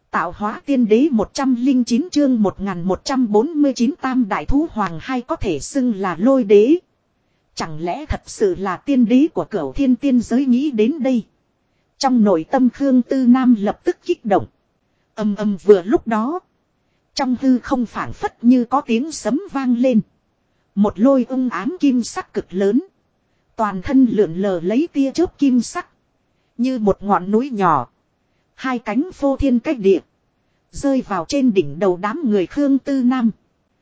Tạo hóa tiên đế 109 chương 1149 tam đại thú hoàng hay có thể xưng là lôi đế. Chẳng lẽ thật sự là tiên đế của cửu thiên tiên giới nghĩ đến đây. Trong nội tâm Khương Tư Nam lập tức kích động. Ầm ầm vừa lúc đó. Trong hư không phảng phất như có tiếng sấm vang lên. Một lôi ung ám kim sắc cực lớn. Toàn thân lượn lờ lấy tia chớp kim sắc. Như một ngọn núi nhỏ. Hai cánh phô thiên cách địa. Rơi vào trên đỉnh đầu đám người Khương Tư Nam.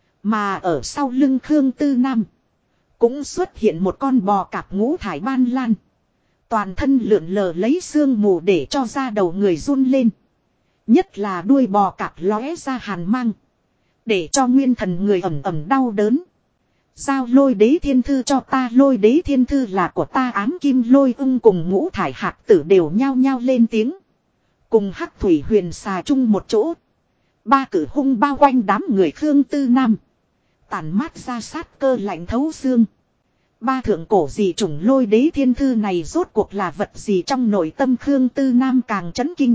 Mà ở sau lưng Khương Tư Nam. Cũng xuất hiện một con bò cạp ngũ thải ban lan. Toàn thân lượn lờ lấy sương mù để cho da đầu người run lên. Nhất là đuôi bò cạp lóe ra hàn mang. Để cho nguyên thần người ẩm ẩm đau đớn. Giao lôi đế thiên thư cho ta, lôi đế thiên thư là của ta. Ám kim lôi ung cùng ngũ thải hạt tử đều nhao nhao lên tiếng. Cùng hắc thủy huyền xà chung một chỗ. Ba cử hung bao quanh đám người Khương Tư Nam. Tản mát ra sát cơ lạnh thấu xương. Ba thượng cổ dị chủng lôi đế thiên thư này rốt cuộc là vật gì, trong nội tâm Khương Tư Nam càng chấn kinh.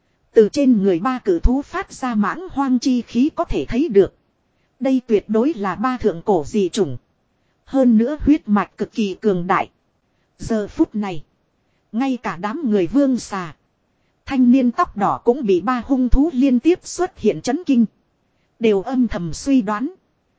Từ trên người ba cử thú phát ra mãng hoang chi khí có thể thấy được. Đây tuyệt đối là ba thượng cổ dị chủng. Hơn nữa huyết mạch cực kỳ cường đại. Giờ phút này. Ngay cả đám người vương xà. Thanh niên tóc đỏ cũng bị ba hung thú liên tiếp xuất hiện chấn kinh. Đều âm thầm suy đoán.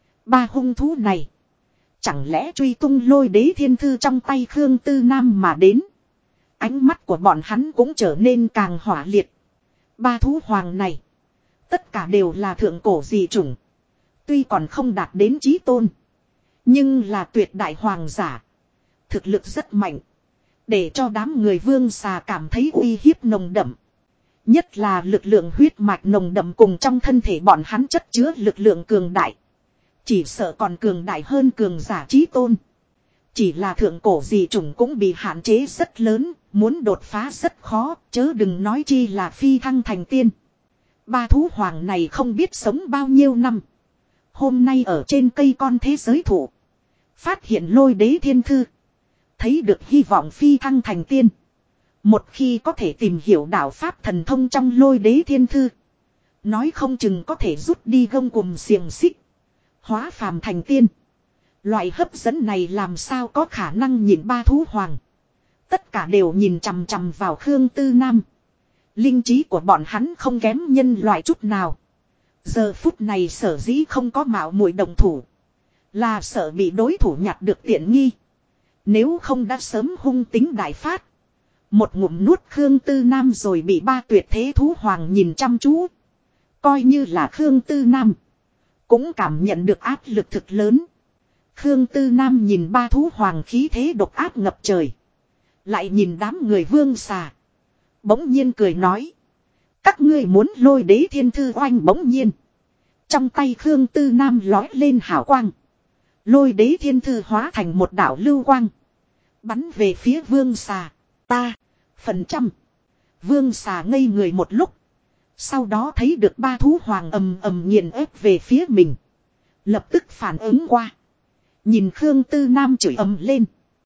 Ba hung thú này. Chẳng lẽ truy tung lôi đế thiên thư trong tay Khương Tư Nam mà đến. Ánh mắt của bọn hắn cũng trở nên càng hỏa liệt. Ba thú hoàng này. Tất cả đều là thượng cổ dị chủng. Tuy còn không đạt đến chí tôn. Nhưng là tuyệt đại hoàng giả. Thực lực rất mạnh. Để cho đám người vương xà cảm thấy uy hiếp nồng đậm. Nhất là lực lượng huyết mạch nồng đậm cùng trong thân thể bọn hắn chất chứa lực lượng cường đại. Chỉ sợ còn cường đại hơn cường giả chí tôn. Chỉ là thượng cổ dị chủng cũng bị hạn chế rất lớn. Muốn đột phá rất khó. Chớ đừng nói chi là phi thăng thành tiên. Ba thú hoàng này không biết sống bao nhiêu năm. Hôm nay ở trên cây con thế giới thụ. Phát hiện lôi đế thiên thư. Thấy được hy vọng phi thăng thành tiên. Một khi có thể tìm hiểu đạo pháp thần thông trong lôi đế thiên thư. Nói không chừng có thể rút đi gông cùm xiềng xích. Hóa phàm thành tiên. Loại hấp dẫn này làm sao có khả năng nhìn ba thú hoàng. Tất cả đều nhìn chằm chằm vào Khương Tư Nam. Linh trí của bọn hắn không kém nhân loại chút nào. Giờ phút này sở dĩ không có mạo muội đồng thủ. Là sợ bị đối thủ nhặt được tiện nghi. Nếu không đã sớm hung tính đại phát. Một ngụm nuốt Khương Tư Nam rồi bị ba tuyệt thế thú hoàng nhìn chăm chú. Coi như là Khương Tư Nam. Cũng cảm nhận được áp lực thực lớn. Khương Tư Nam nhìn ba thú hoàng khí thế độc áp ngập trời. Lại nhìn đám người vương xà. Bỗng nhiên cười nói. Các ngươi muốn lôi đế thiên thư oanh bỗng nhiên. Trong tay Khương Tư Nam lói lên hào quang. Lôi đế thiên thư hóa thành một đạo lưu quang. Bắn về phía vương xà. Ta. Phần trăm. Vương xà ngây người một lúc. Sau đó thấy được ba thú hoàng ầm ầm nghiền ép về phía mình. Lập tức phản ứng qua. Nhìn Khương Tư Nam chửi ầm lên.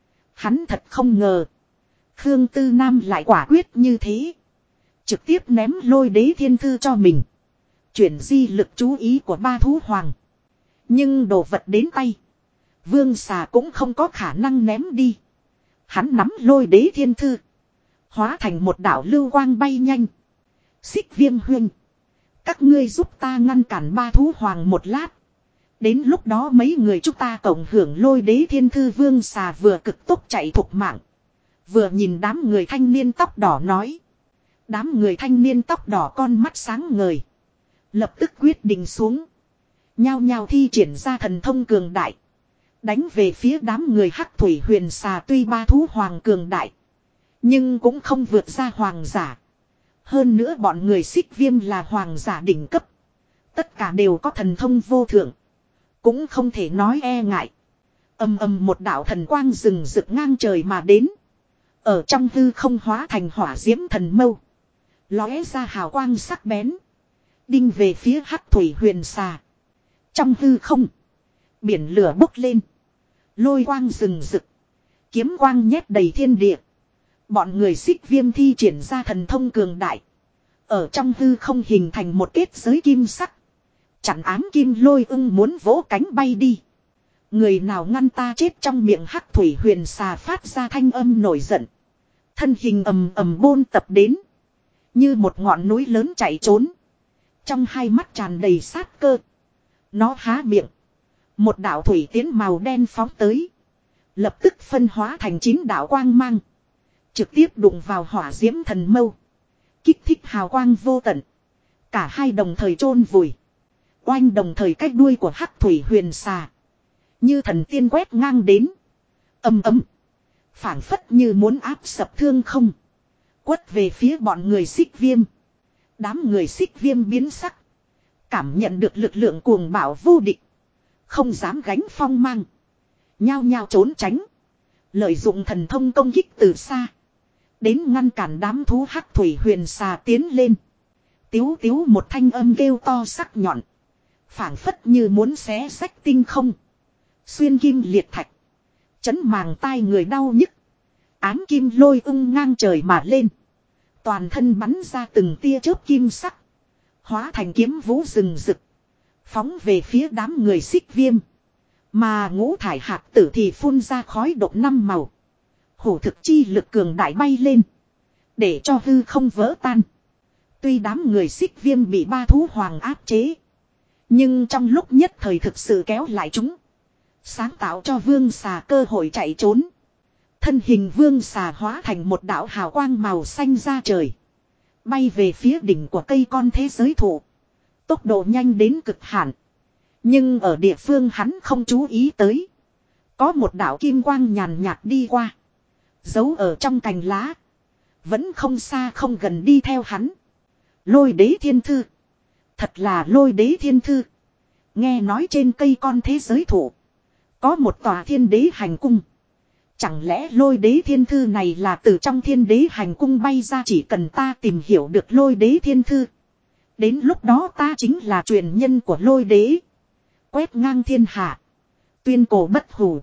Hắn thật không ngờ. Khương Tư Nam lại quả quyết như thế. Trực tiếp ném lôi đế thiên thư cho mình. Chuyển di lực chú ý của ba thú hoàng. Nhưng đồ vật đến tay. Vương xà cũng không có khả năng ném đi. Hắn nắm lôi đế thiên thư. Hóa thành một đạo lưu quang bay nhanh. Xích Viêm huynh. Các ngươi giúp ta ngăn cản ba thú hoàng một lát. Đến lúc đó mấy người chúng ta cộng hưởng lôi đế thiên thư. Vương xà vừa cực tốc chạy thục mạng. Vừa nhìn đám người thanh niên tóc đỏ nói. Đám người thanh niên tóc đỏ con mắt sáng ngời. Lập tức quyết định xuống. Nhao nhao thi triển ra thần thông cường đại. Đánh về phía đám người hắc thủy huyền xà. Tuy ba thú hoàng cường đại. Nhưng cũng không vượt ra hoàng giả. Hơn nữa bọn người Xích Viêm là hoàng giả đỉnh cấp. Tất cả đều có thần thông vô thượng. Cũng không thể nói e ngại. Ầm ầm một đạo thần quang rừng rực ngang trời mà đến. Ở trong hư không hóa thành hỏa diễm thần mâu. Lóe ra hào quang sắc bén. Đinh về phía hắc thủy huyền xà. Trong hư không. Biển lửa bốc lên. Lôi quang rừng rực. Kiếm quang nhét đầy thiên địa. Bọn người Xích Viêm thi triển ra thần thông cường đại. Ở trong hư không hình thành một kết giới kim sắc. Chặn ám kim lôi ưng muốn vỗ cánh bay đi. Người nào ngăn ta chết trong miệng hắc thủy huyền xà phát ra thanh âm nổi giận. Thân hình ầm ầm bôn tập đến. Như một ngọn núi lớn chạy trốn. Trong hai mắt tràn đầy sát cơ. Nó há miệng. Một đạo thủy tiến màu đen phóng tới. Lập tức phân hóa thành 9 đạo quang mang. Trực tiếp đụng vào hỏa diễm thần mâu. Kích thích hào quang vô tận. Cả hai đồng thời chôn vùi. Oanh đồng thời cách đuôi của hắc thủy huyền xà. Như thần tiên quét ngang đến. Ầm ầm. Phảng phất như muốn áp sập thương không. Quất về phía bọn người xích viêm. Đám người xích viêm biến sắc. Cảm nhận được lực lượng cuồng bạo vô địch. Không dám gánh phong mang. Nhao nhao trốn tránh. Lợi dụng thần thông công kích từ xa. Đến ngăn cản đám thú hắc thủy huyền xà tiến lên. Tiếu tiếu một thanh âm kêu to sắc nhọn. Phảng phất như muốn xé rách tinh không. Xuyên kim liệt thạch. Chấn màng tai người đau nhức. Ám kim lôi ung ngang trời mà lên. Toàn thân bắn ra từng tia chớp kim sắc. Hóa thành kiếm vũ rừng rực. Phóng về phía đám người xích viêm. Mà ngũ thải hạt tử thì phun ra khói độc 5 màu. Hổ thực chi lực cường đại bay lên. Để cho hư không vỡ tan. Tuy đám người xích viêm bị ba thú hoàng áp chế. Nhưng trong lúc nhất thời thực sự kéo lại chúng. Sáng tạo cho vương xà cơ hội chạy trốn. Thân hình vương xà hóa thành một đạo hào quang màu xanh ra trời. Bay về phía đỉnh của cây con thế giới thụ. Tốc độ nhanh đến cực hạn. Nhưng ở địa phương hắn không chú ý tới. Có một đạo kim quang nhàn nhạt đi qua. Giấu ở trong cành lá. Vẫn không xa không gần đi theo hắn. Lôi đế thiên thư. Thật là lôi đế thiên thư. Nghe nói trên cây con thế giới thụ. Có một tòa thiên đế hành cung. Chẳng lẽ lôi đế thiên thư này là từ trong thiên đế hành cung bay ra, chỉ cần ta tìm hiểu được lôi đế thiên thư. Đến lúc đó ta chính là truyền nhân của lôi đế. Quét ngang thiên hạ. Tuyên cổ bất hủ.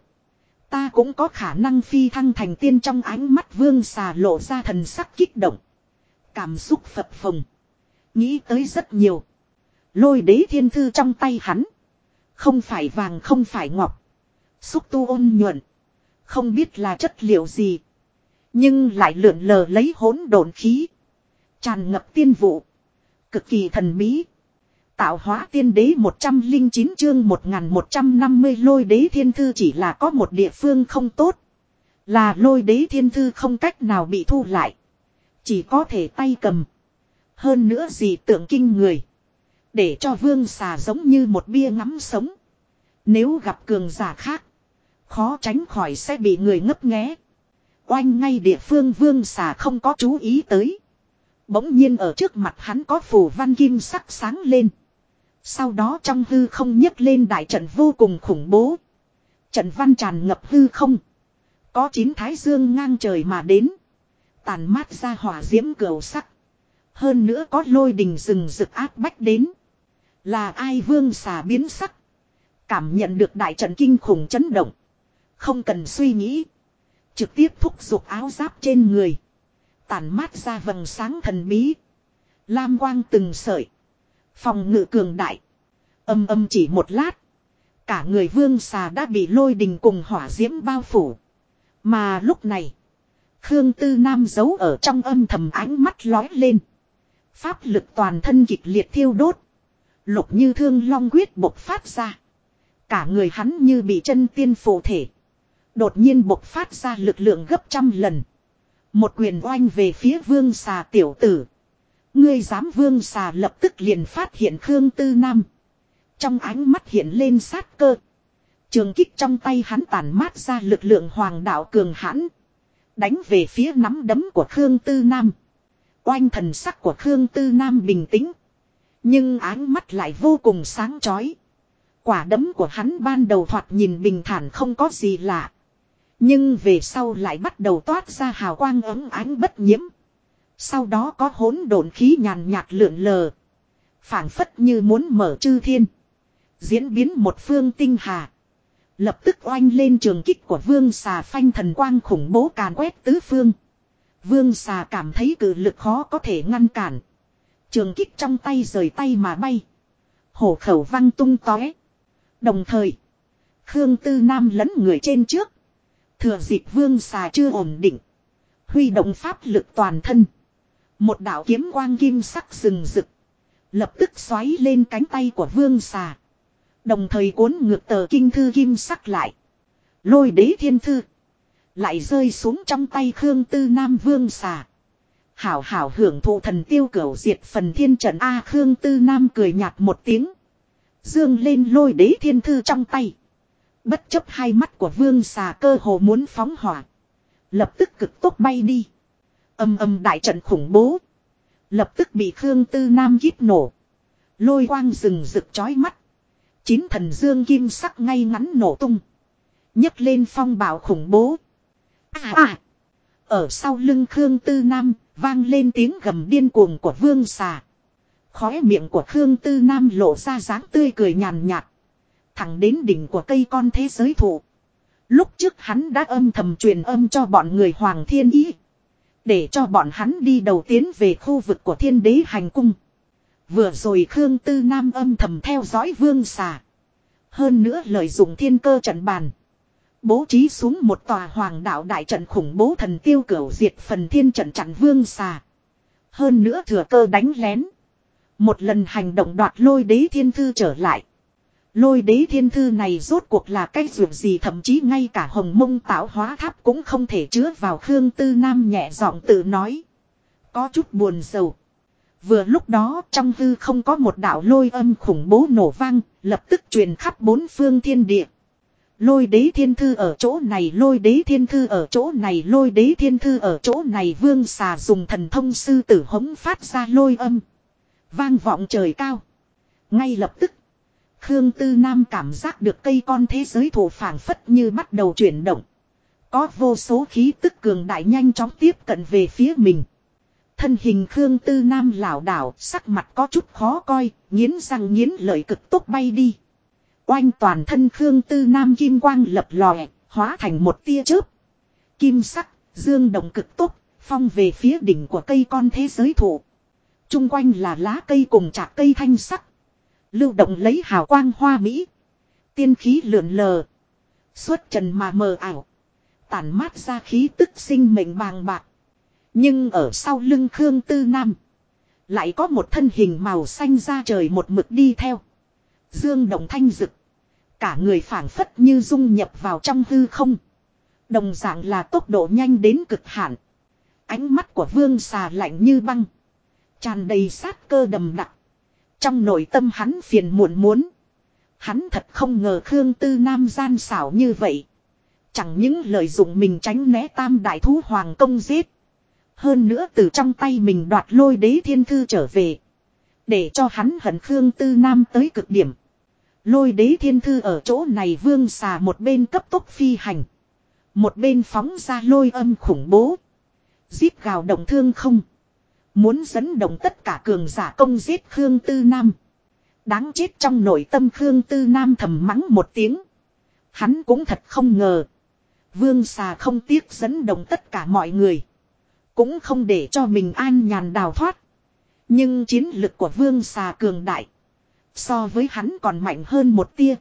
Ta cũng có khả năng phi thăng thành tiên. Trong ánh mắt vương xà lộ ra thần sắc kích động. Cảm xúc phập phồng. Nghĩ tới rất nhiều. Lôi đế thiên thư trong tay hắn. Không phải vàng không phải ngọc. Xúc tu ôn nhuận. Không biết là chất liệu gì. Nhưng lại lượn lờ lấy hỗn độn khí. Tràn ngập tiên vụ. Cực kỳ thần bí. Tạo hóa tiên đế 109 chương 1150 lôi đế thiên thư chỉ là có một địa phương không tốt. Là lôi đế thiên thư không cách nào bị thu lại. Chỉ có thể tay cầm. Hơn nữa gì tượng kinh người. Để cho vương xà giống như một bia ngắm sống. Nếu gặp cường giả khác. Khó tránh khỏi sẽ bị người ngấp nghé. Oanh ngay địa phương vương xà không có chú ý tới. Bỗng nhiên ở trước mặt hắn có phù văn kim sắc sáng lên. Sau đó trong hư không nhấc lên đại trận vô cùng khủng bố. Trận văn tràn ngập hư không. Có 9 thái dương ngang trời mà đến. Tàn mát ra hỏa diễm cửu sắc. Hơn nữa có lôi đình rừng rực áp bách đến. Là ai? Vương xà biến sắc. Cảm nhận được đại trận kinh khủng chấn động. Không cần suy nghĩ. Trực tiếp thúc giục áo giáp trên người. Tàn mát ra vầng sáng thần bí. Lam quang từng sợi. Phòng ngự cường đại. Âm âm chỉ một lát. Cả người vương xà đã bị lôi đình cùng hỏa diễm bao phủ. Mà lúc này. Khương Tư Nam giấu ở trong âm thầm ánh mắt lói lên. Pháp lực toàn thân kịch liệt thiêu đốt. Lục như thương long quyết bộc phát ra. Cả người hắn như bị chân tiên phụ thể. Đột nhiên bộc phát ra lực lượng gấp 100 lần. Một quyền oanh về phía vương xà tiểu tử. Ngươi dám? Vương xà lập tức liền phát hiện Khương Tư Nam. Trong ánh mắt hiện lên sát cơ. Trường kích trong tay hắn tàn mát ra lực lượng hoàng đạo cường hãn. Đánh về phía nắm đấm của Khương Tư Nam. Oanh, thần sắc của Khương Tư Nam bình tĩnh. Nhưng ánh mắt lại vô cùng sáng chói. Quả đấm của hắn ban đầu thoạt nhìn bình thản không có gì lạ. Nhưng về sau lại bắt đầu toát ra hào quang ấm ánh bất nhiễm. Sau đó có hỗn độn khí nhàn nhạt lượn lờ. Phảng phất như muốn mở chư thiên. Diễn biến một phương tinh hà. Lập tức oanh lên trường kích của vương xà, phanh thần quang khủng bố càn quét tứ phương. Vương xà cảm thấy cự lực khó có thể ngăn cản. Trường kích trong tay rời tay mà bay. Hổ khẩu văng tung tóe. Đồng thời, Khương Tư Nam lẫn người trên trước. Thừa dịp vương xà chưa ổn định. Huy động pháp lực toàn thân. Một đạo kiếm quang kim sắc rừng rực. Lập tức xoáy lên cánh tay của vương xà. Đồng thời cuốn ngược tờ kinh thư kim sắc lại. Lôi đế thiên thư. Lại rơi xuống trong tay Khương Tư Nam vương xà. Hảo hảo hưởng thụ thần tiêu cửu diệt phần thiên trận A. Khương Tư Nam cười nhạt một tiếng. Dương lên lôi đế thiên thư trong tay. Bất chấp hai mắt của vương xà cơ hồ muốn phóng hỏa. Lập tức cực tốc bay đi. Âm âm đại trận khủng bố. Lập tức bị Khương Tư Nam kíp nổ. Lôi quang rừng rực chói mắt. Chín thần dương kim sắc ngay ngắn nổ tung. Nhấc lên phong bạo khủng bố. Ở sau lưng Khương Tư Nam vang lên tiếng gầm điên cuồng của vương xà. Khóe miệng của Khương Tư Nam lộ ra dáng tươi cười nhàn nhạt. Thẳng đến đỉnh của cây con thế giới thụ. Lúc trước hắn đã âm thầm truyền âm cho bọn người Hoàng Thiên Ý. Để cho bọn hắn đi đầu tiến về khu vực của Thiên Đế Hành Cung. Vừa rồi Khương Tư Nam âm thầm theo dõi vương xà. Hơn nữa lợi dụng thiên cơ trận bàn. Bố trí xuống một tòa hoàng đạo đại trận khủng bố thần tiêu cửu diệt phần thiên trận chặn vương xà. Hơn nữa thừa cơ đánh lén. Một lần hành động đoạt lôi đế thiên thư trở lại. Lôi đế thiên thư này rốt cuộc là cái ruộng gì, thậm chí ngay cả hồng mông tạo hóa tháp cũng không thể chứa vào. Khương Tư Nam nhẹ giọng tự nói. Có chút buồn rầu. Vừa lúc đó trong hư không có một đạo lôi âm khủng bố nổ vang, lập tức truyền khắp bốn phương thiên địa. Lôi đế thiên thư ở chỗ này, lôi đế thiên thư ở chỗ này, lôi đế thiên thư ở chỗ này. Vương xà dùng thần thông sư tử hống phát ra lôi âm. Vang vọng trời cao. Ngay lập tức, Khương Tư Nam cảm giác được cây con thế giới thụ phảng phất như bắt đầu chuyển động. Có vô số khí tức cường đại nhanh chóng tiếp cận về phía mình. Thân hình Khương Tư Nam lảo đảo, sắc mặt có chút khó coi, nghiến răng nghiến lợi cực tốc bay đi. Oanh, toàn thân Khương Tư Nam kim quang lập lòe, hóa thành một tia chớp. Kim sắc, dương động cực tốc, phong về phía đỉnh của cây con thế giới thụ. Trung quanh là lá cây cùng chạc cây thanh sắc. Lưu động lấy hào quang hoa mỹ. Tiên khí lượn lờ. Xuất trần mà mờ ảo. Tản mát ra khí tức sinh mệnh bàng bạc. Nhưng ở sau lưng Khương Tư Nam. Lại có một thân hình màu xanh da trời một mực đi theo. Dương động thanh rực. Cả người phảng phất như dung nhập vào trong hư không. Đồng dạng là tốc độ nhanh đến cực hạn. Ánh mắt của vương xà lạnh như băng. Tràn đầy sát cơ đầm đặc. Trong nội tâm hắn phiền muộn muốn. Hắn thật không ngờ Khương Tư Nam gian xảo như vậy. Chẳng những lợi dụng mình tránh né tam đại thú hoàng công giết. Hơn nữa từ trong tay mình đoạt lôi đế thiên thư trở về. Để cho hắn hận Khương Tư Nam tới cực điểm. Lôi đế thiên thư ở chỗ này vương xà một bên cấp tốc phi hành. Một bên phóng ra lôi âm khủng bố. Giết gào động thương không. Muốn dẫn động tất cả cường giả công giết Khương Tư Nam. Đáng chết, trong nội tâm Khương Tư Nam thầm mắng một tiếng. Hắn cũng thật không ngờ. Vương xà không tiếc dẫn động tất cả mọi người. Cũng không để cho mình an nhàn đào thoát. Nhưng chiến lực của vương xà cường đại. So với hắn còn mạnh hơn một tia.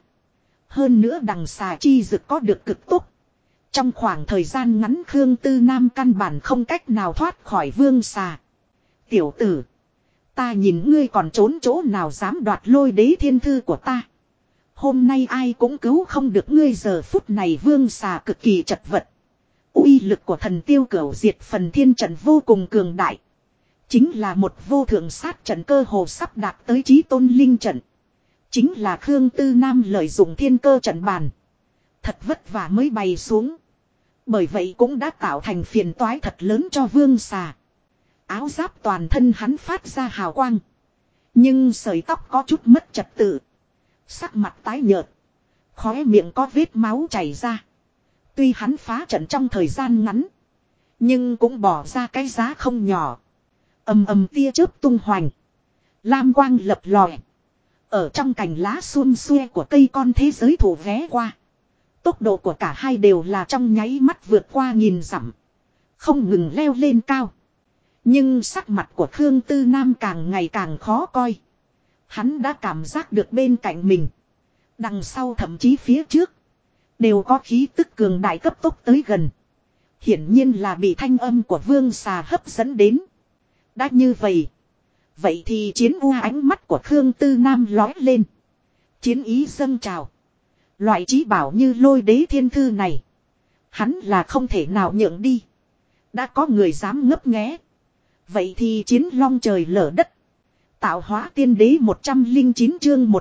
Hơn nữa đằng xà chi dực có được cực tốc. Trong khoảng thời gian ngắn Khương Tư Nam căn bản không cách nào thoát khỏi vương xà. Tiểu tử. Ta nhìn ngươi còn trốn chỗ nào dám đoạt lôi đế thiên thư của ta. Hôm nay ai cũng cứu không được ngươi. Giờ phút này vương xà cực kỳ chật vật. Uy lực của thần tiêu cửu diệt phần thiên trận vô cùng cường đại. Chính là một vô thượng sát trận, cơ hồ sắp đạt tới chí tôn linh trận. Chính là Khương Tư Nam lợi dụng thiên cơ trận bàn. Thật vất vả mới bày xuống. Bởi vậy cũng đã tạo thành phiền toái thật lớn cho vương xà. Áo giáp toàn thân hắn phát ra hào quang. Nhưng sợi tóc có chút mất trật tự. Sắc mặt tái nhợt. Khóe miệng có vết máu chảy ra. Tuy hắn phá trận trong thời gian ngắn. Nhưng cũng bỏ ra cái giá không nhỏ. Ầm ầm tia chớp tung hoành. Lam quang lập lòe. Ở trong cành lá xum xuê của cây con thế giới thụ ghé qua. Tốc độ của cả hai đều là trong nháy mắt vượt qua 1000 dặm. Không ngừng leo lên cao. Nhưng sắc mặt của Khương Tư Nam càng ngày càng khó coi. Hắn đã cảm giác được bên cạnh mình. Đằng sau thậm chí phía trước. Đều có khí tức cường đại cấp tốc tới gần. Hiển nhiên là bị thanh âm của vương xà hấp dẫn đến. Đã như vậy. Vậy thì chiến u ánh mắt của Khương Tư Nam lói lên. Chiến ý dâng trào. Loại trí bảo như lôi đế thiên thư này. Hắn là không thể nào nhượng đi. Đã có người dám ngấp nghé. Vậy thì chiến long trời lở đất. Tạo hóa tiên đế 109 chương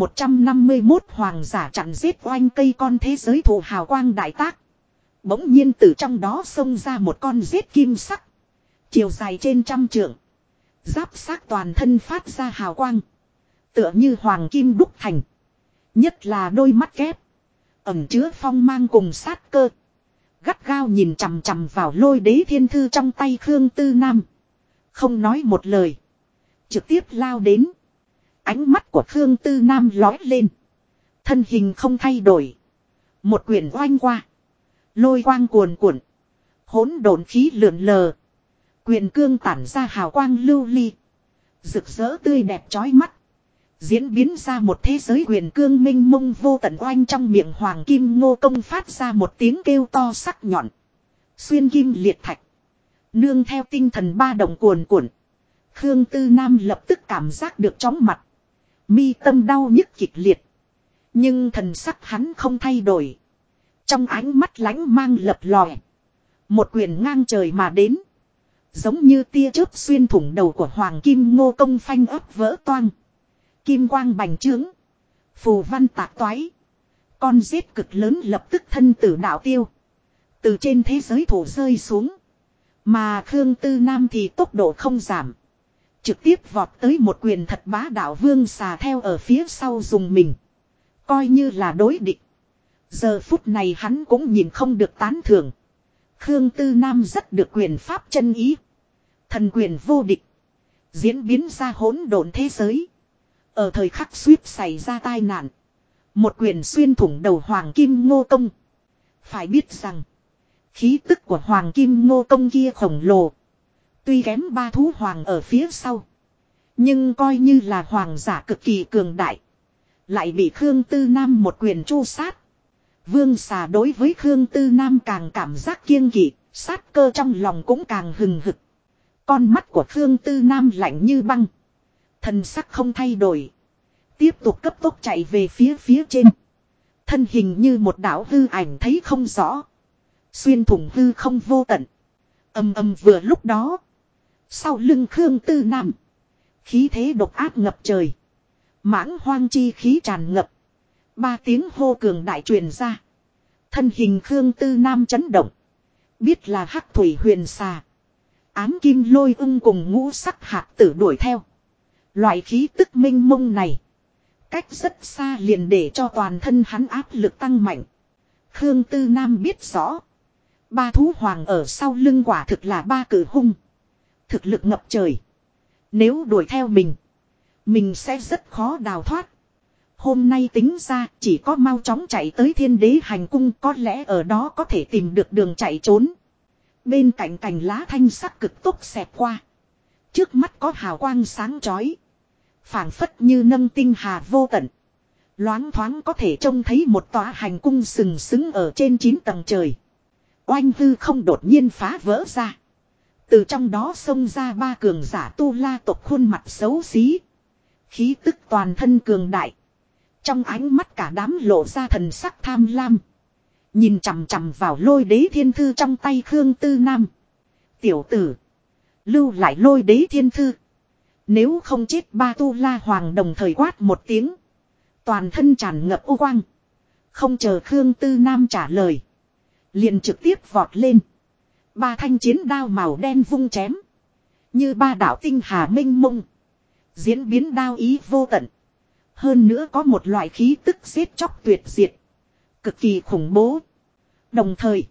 1151 hoàng giả chặn giết oanh cây con thế giới thụ hào quang đại tác. Bỗng nhiên từ trong đó xông ra một con giết kim sắc. Chiều dài trên 100 trượng. Giáp xác toàn thân phát ra hào quang. Tựa như hoàng kim đúc thành. Nhất là đôi mắt kép. Ẩm chứa phong mang cùng sát cơ. Gắt gao nhìn chằm chằm vào lôi đế thiên thư trong tay Khương Tư Nam. Không nói một lời. Trực tiếp lao đến. Ánh mắt của Khương Tư Nam lói lên. Thân hình không thay đổi. Một quyển oanh qua. Lôi quang cuồn cuộn. Hỗn độn khí lượn lờ. Quyền cương tản ra hào quang lưu ly. Rực rỡ tươi đẹp chói mắt. Diễn biến ra một thế giới quyền cương minh mông vô tận oanh trong miệng hoàng kim ngô công phát ra một tiếng kêu to sắc nhọn. Xuyên kim liệt thạch. Nương theo tinh thần ba động cuồn cuộn. Khương Tư Nam lập tức cảm giác được chóng mặt. Mi tâm đau nhức kịch liệt. Nhưng thần sắc hắn không thay đổi. Trong ánh mắt lánh mang lập lòe. Một quyền ngang trời mà đến. Giống như tia chớp xuyên thủng đầu của hoàng kim ngô công phanh ấp vỡ toang. Kim quang bành trướng. Phù văn tạc toái. Con rết cực lớn lập tức thân tử đạo tiêu. Từ trên thế giới thổ rơi xuống. Mà Khương Tư Nam thì tốc độ không giảm. Trực tiếp vọt tới một quyền thật bá đạo vương xà theo ở phía sau dùng mình. Coi như là đối địch. Giờ phút này hắn cũng nhìn không được tán thưởng. Khương Tư Nam rất được quyền pháp chân ý. Thần quyền vô địch. Diễn biến ra hỗn độn thế giới. Ở thời khắc suýt xảy ra tai nạn. Một quyền xuyên thủng đầu hoàng kim ngô công. Phải biết rằng. Khí tức của hoàng kim ngô công kia khổng lồ. Tuy kém ba thú hoàng ở phía sau. Nhưng coi như là hoàng giả cực kỳ cường đại. Lại bị Khương Tư Nam một quyền tru sát. Vương xà đối với Khương Tư Nam càng cảm giác kiêng kỵ. Sát cơ trong lòng cũng càng hừng hực. Con mắt của Khương Tư Nam lạnh như băng. Thần sắc không thay đổi. Tiếp tục cấp tốc chạy về phía trên. Thân hình như một đạo hư ảnh thấy không rõ. Xuyên thủng hư không vô tận. Ầm ầm vừa lúc đó. Sau lưng Khương Tư Nam. Khí thế độc áp ngập trời. Mãng hoang chi khí tràn ngập. Ba tiếng hô cường đại truyền ra. Thân hình Khương Tư Nam chấn động. Biết là hắc thủy huyền xà. Ám kim lôi ưng cùng ngũ sắc hạt tử đuổi theo. Loại khí tức minh mông này. Cách rất xa liền để cho toàn thân hắn áp lực tăng mạnh. Khương Tư Nam biết rõ. Ba thú hoàng ở sau lưng quả thực là ba cử hung. Thực lực ngập trời. Nếu đuổi theo mình sẽ rất khó đào thoát. Hôm nay tính ra chỉ có mau chóng chạy tới Thiên Đế hành cung, có lẽ ở đó có thể tìm được đường chạy trốn. Bên cạnh cành lá thanh sắc cực tốc xẹt qua. Trước mắt có hào quang sáng chói. Phảng phất như nâng tinh hà vô tận. Loáng thoáng có thể trông thấy một tòa hành cung sừng sững ở trên 9 tầng trời. Oanh hư không đột nhiên phá vỡ ra. Từ trong đó xông ra ba cường giả tu la tộc khuôn mặt xấu xí. Khí tức toàn thân cường đại. Trong ánh mắt cả đám lộ ra thần sắc tham lam. Nhìn chằm chằm vào lôi đế thiên thư trong tay Khương Tư Nam. Tiểu tử. Lưu lại lôi đế thiên thư. Nếu không chết ba tu la hoàng đồng thời quát một tiếng. Toàn thân tràn ngập ô quang. Không chờ Khương Tư Nam trả lời. Liền trực tiếp vọt lên. Ba thanh chiến đao màu đen vung chém. Như ba đạo tinh hà minh mông. Diễn biến đao ý vô tận. Hơn nữa có một loại khí tức giết chóc tuyệt diệt. Cực kỳ khủng bố. Đồng thời.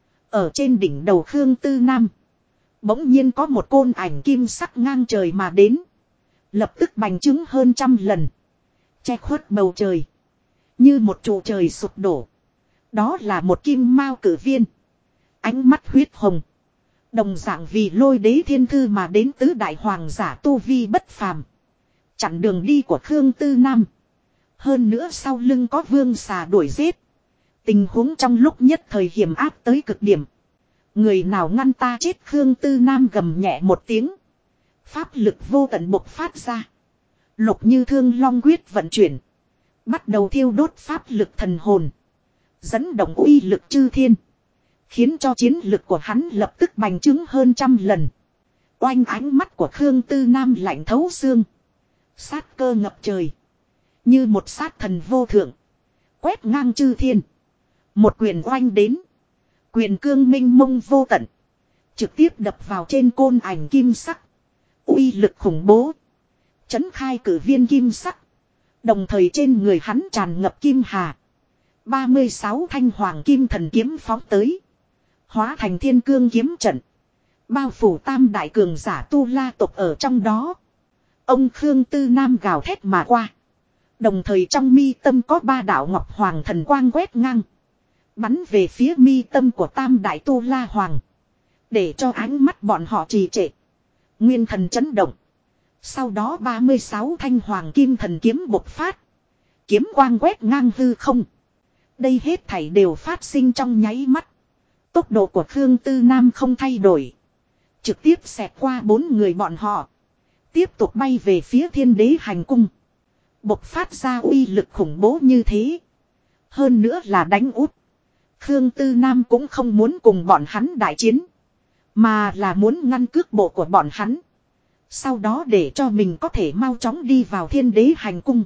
Ở trên đỉnh đầu Khương Tư Nam. Bỗng nhiên có một côn ảnh kim sắc ngang trời mà đến. Lập tức bành trướng hơn 100 lần. Che khuất bầu trời. Như một trụ trời sụp đổ. Đó là một kim mao cử viên. Ánh mắt huyết hồng. Đồng dạng vì lôi đế thiên thư mà đến tứ đại hoàng giả tu vi bất phàm. Chặn đường đi của Khương Tư Nam. Hơn nữa sau lưng có vương xà đuổi giết. Tình huống trong lúc nhất thời hiểm áp tới cực điểm. Người nào ngăn ta chết, Khương Tư Nam gầm nhẹ một tiếng. Pháp lực vô tận bộc phát ra. Lục Như Thương Long quyết vận chuyển. Bắt đầu thiêu đốt pháp lực thần hồn. Dẫn động uy lực chư thiên. Khiến cho chiến lực của hắn lập tức bành trướng hơn 100 lần. Oanh, ánh mắt của Khương Tư Nam lạnh thấu xương. Sát cơ ngập trời. Như một sát thần vô thượng. Quét ngang chư thiên. Một quyền oanh đến. Quyền cương minh mông vô tận. Trực tiếp đập vào trên côn ảnh kim sắc. Uy lực khủng bố. Chấn khai cử viên kim sắc. Đồng thời trên người hắn tràn ngập kim hà. 36 thanh hoàng kim thần kiếm phóng tới. Hóa thành thiên cương kiếm trận. Bao phủ tam đại cường giả tu la tộc ở trong đó. Ông Khương Tư Nam gào thét mà qua. Đồng thời trong mi tâm có 3 đạo ngọc hoàng thần quang quét ngang. Bắn về phía mi tâm của tam đại tu la hoàng. Để cho ánh mắt bọn họ trì trệ. Nguyên thần chấn động. Sau đó 36 thanh hoàng kim thần kiếm bộc phát. Kiếm quang quét ngang hư không. Đây hết thảy đều phát sinh trong nháy mắt. Tốc độ của Khương Tư Nam không thay đổi. Trực tiếp xẹt qua 4 người bọn họ. Tiếp tục bay về phía thiên đế hành cung. Bộc phát ra uy lực khủng bố như thế. Hơn nữa là đánh úp. Khương Tư Nam cũng không muốn cùng bọn hắn đại chiến. Mà là muốn ngăn cước bộ của bọn hắn. Sau đó để cho mình có thể mau chóng đi vào thiên đế hành cung.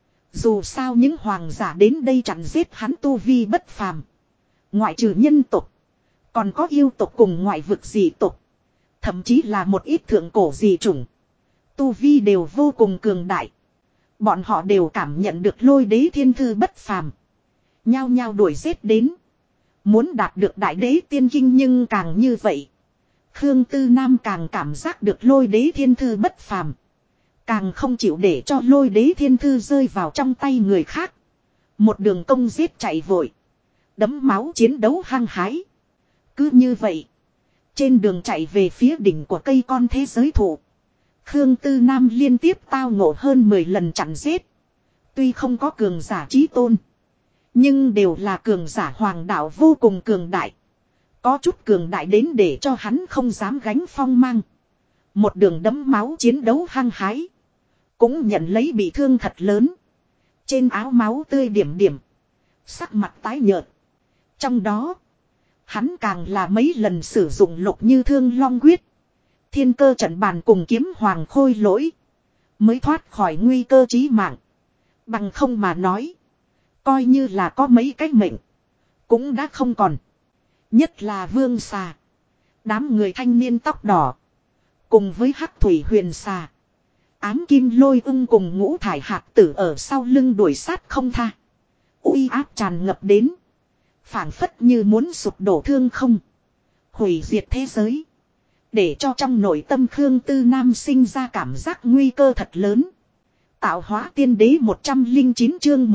Dù sao những hoàng giả đến đây chặn giết hắn tu vi bất phàm. Ngoại trừ nhân tộc. Còn có yêu tộc cùng ngoại vực dị tộc. Thậm chí là một ít thượng cổ dị chủng. Tu vi đều vô cùng cường đại. Bọn họ đều cảm nhận được lôi đế thiên thư bất phàm. Nhao nhao đuổi giết đến. Muốn đạt được đại đế tiên kinh, nhưng càng như vậy. Khương Tư Nam càng cảm giác được lôi đế thiên thư bất phàm. Càng không chịu để cho lôi đế thiên thư rơi vào trong tay người khác. Một đường công giết chạy vội. Đấm máu chiến đấu hăng hái. Cứ như vậy. Trên đường chạy về phía đỉnh của cây con thế giới thụ. Khương Tư Nam liên tiếp tao ngộ hơn 10 lần chặn giết. Tuy không có cường giả chí tôn. Nhưng đều là cường giả hoàng đạo vô cùng cường đại. Có chút cường đại đến để cho hắn không dám gánh phong mang. Một đường đấm máu chiến đấu hăng hái. Cũng nhận lấy bị thương thật lớn. Trên áo máu tươi điểm điểm. Sắc mặt tái nhợt. Trong đó. Hắn càng là mấy lần sử dụng Lục Như Thương Long quyết. Thiên cơ trận bàn cùng kiếm hoàng khôi lỗi. Mới thoát khỏi nguy cơ chí mạng. Bằng không mà nói. Coi như là có mấy cái mệnh. Cũng đã không còn. Nhất là vương xà. Đám người thanh niên tóc đỏ. Cùng với hắc thủy huyền xà. Ám kim lôi ưng cùng ngũ thải hạt tử ở sau lưng đuổi sát không tha. Uy áp tràn ngập đến. Phảng phất như muốn sụp đổ thương không. Hủy diệt thế giới. Để cho trong nội tâm Khương Tư Nam sinh ra cảm giác nguy cơ thật lớn. Tạo hóa tiên đế 109 chương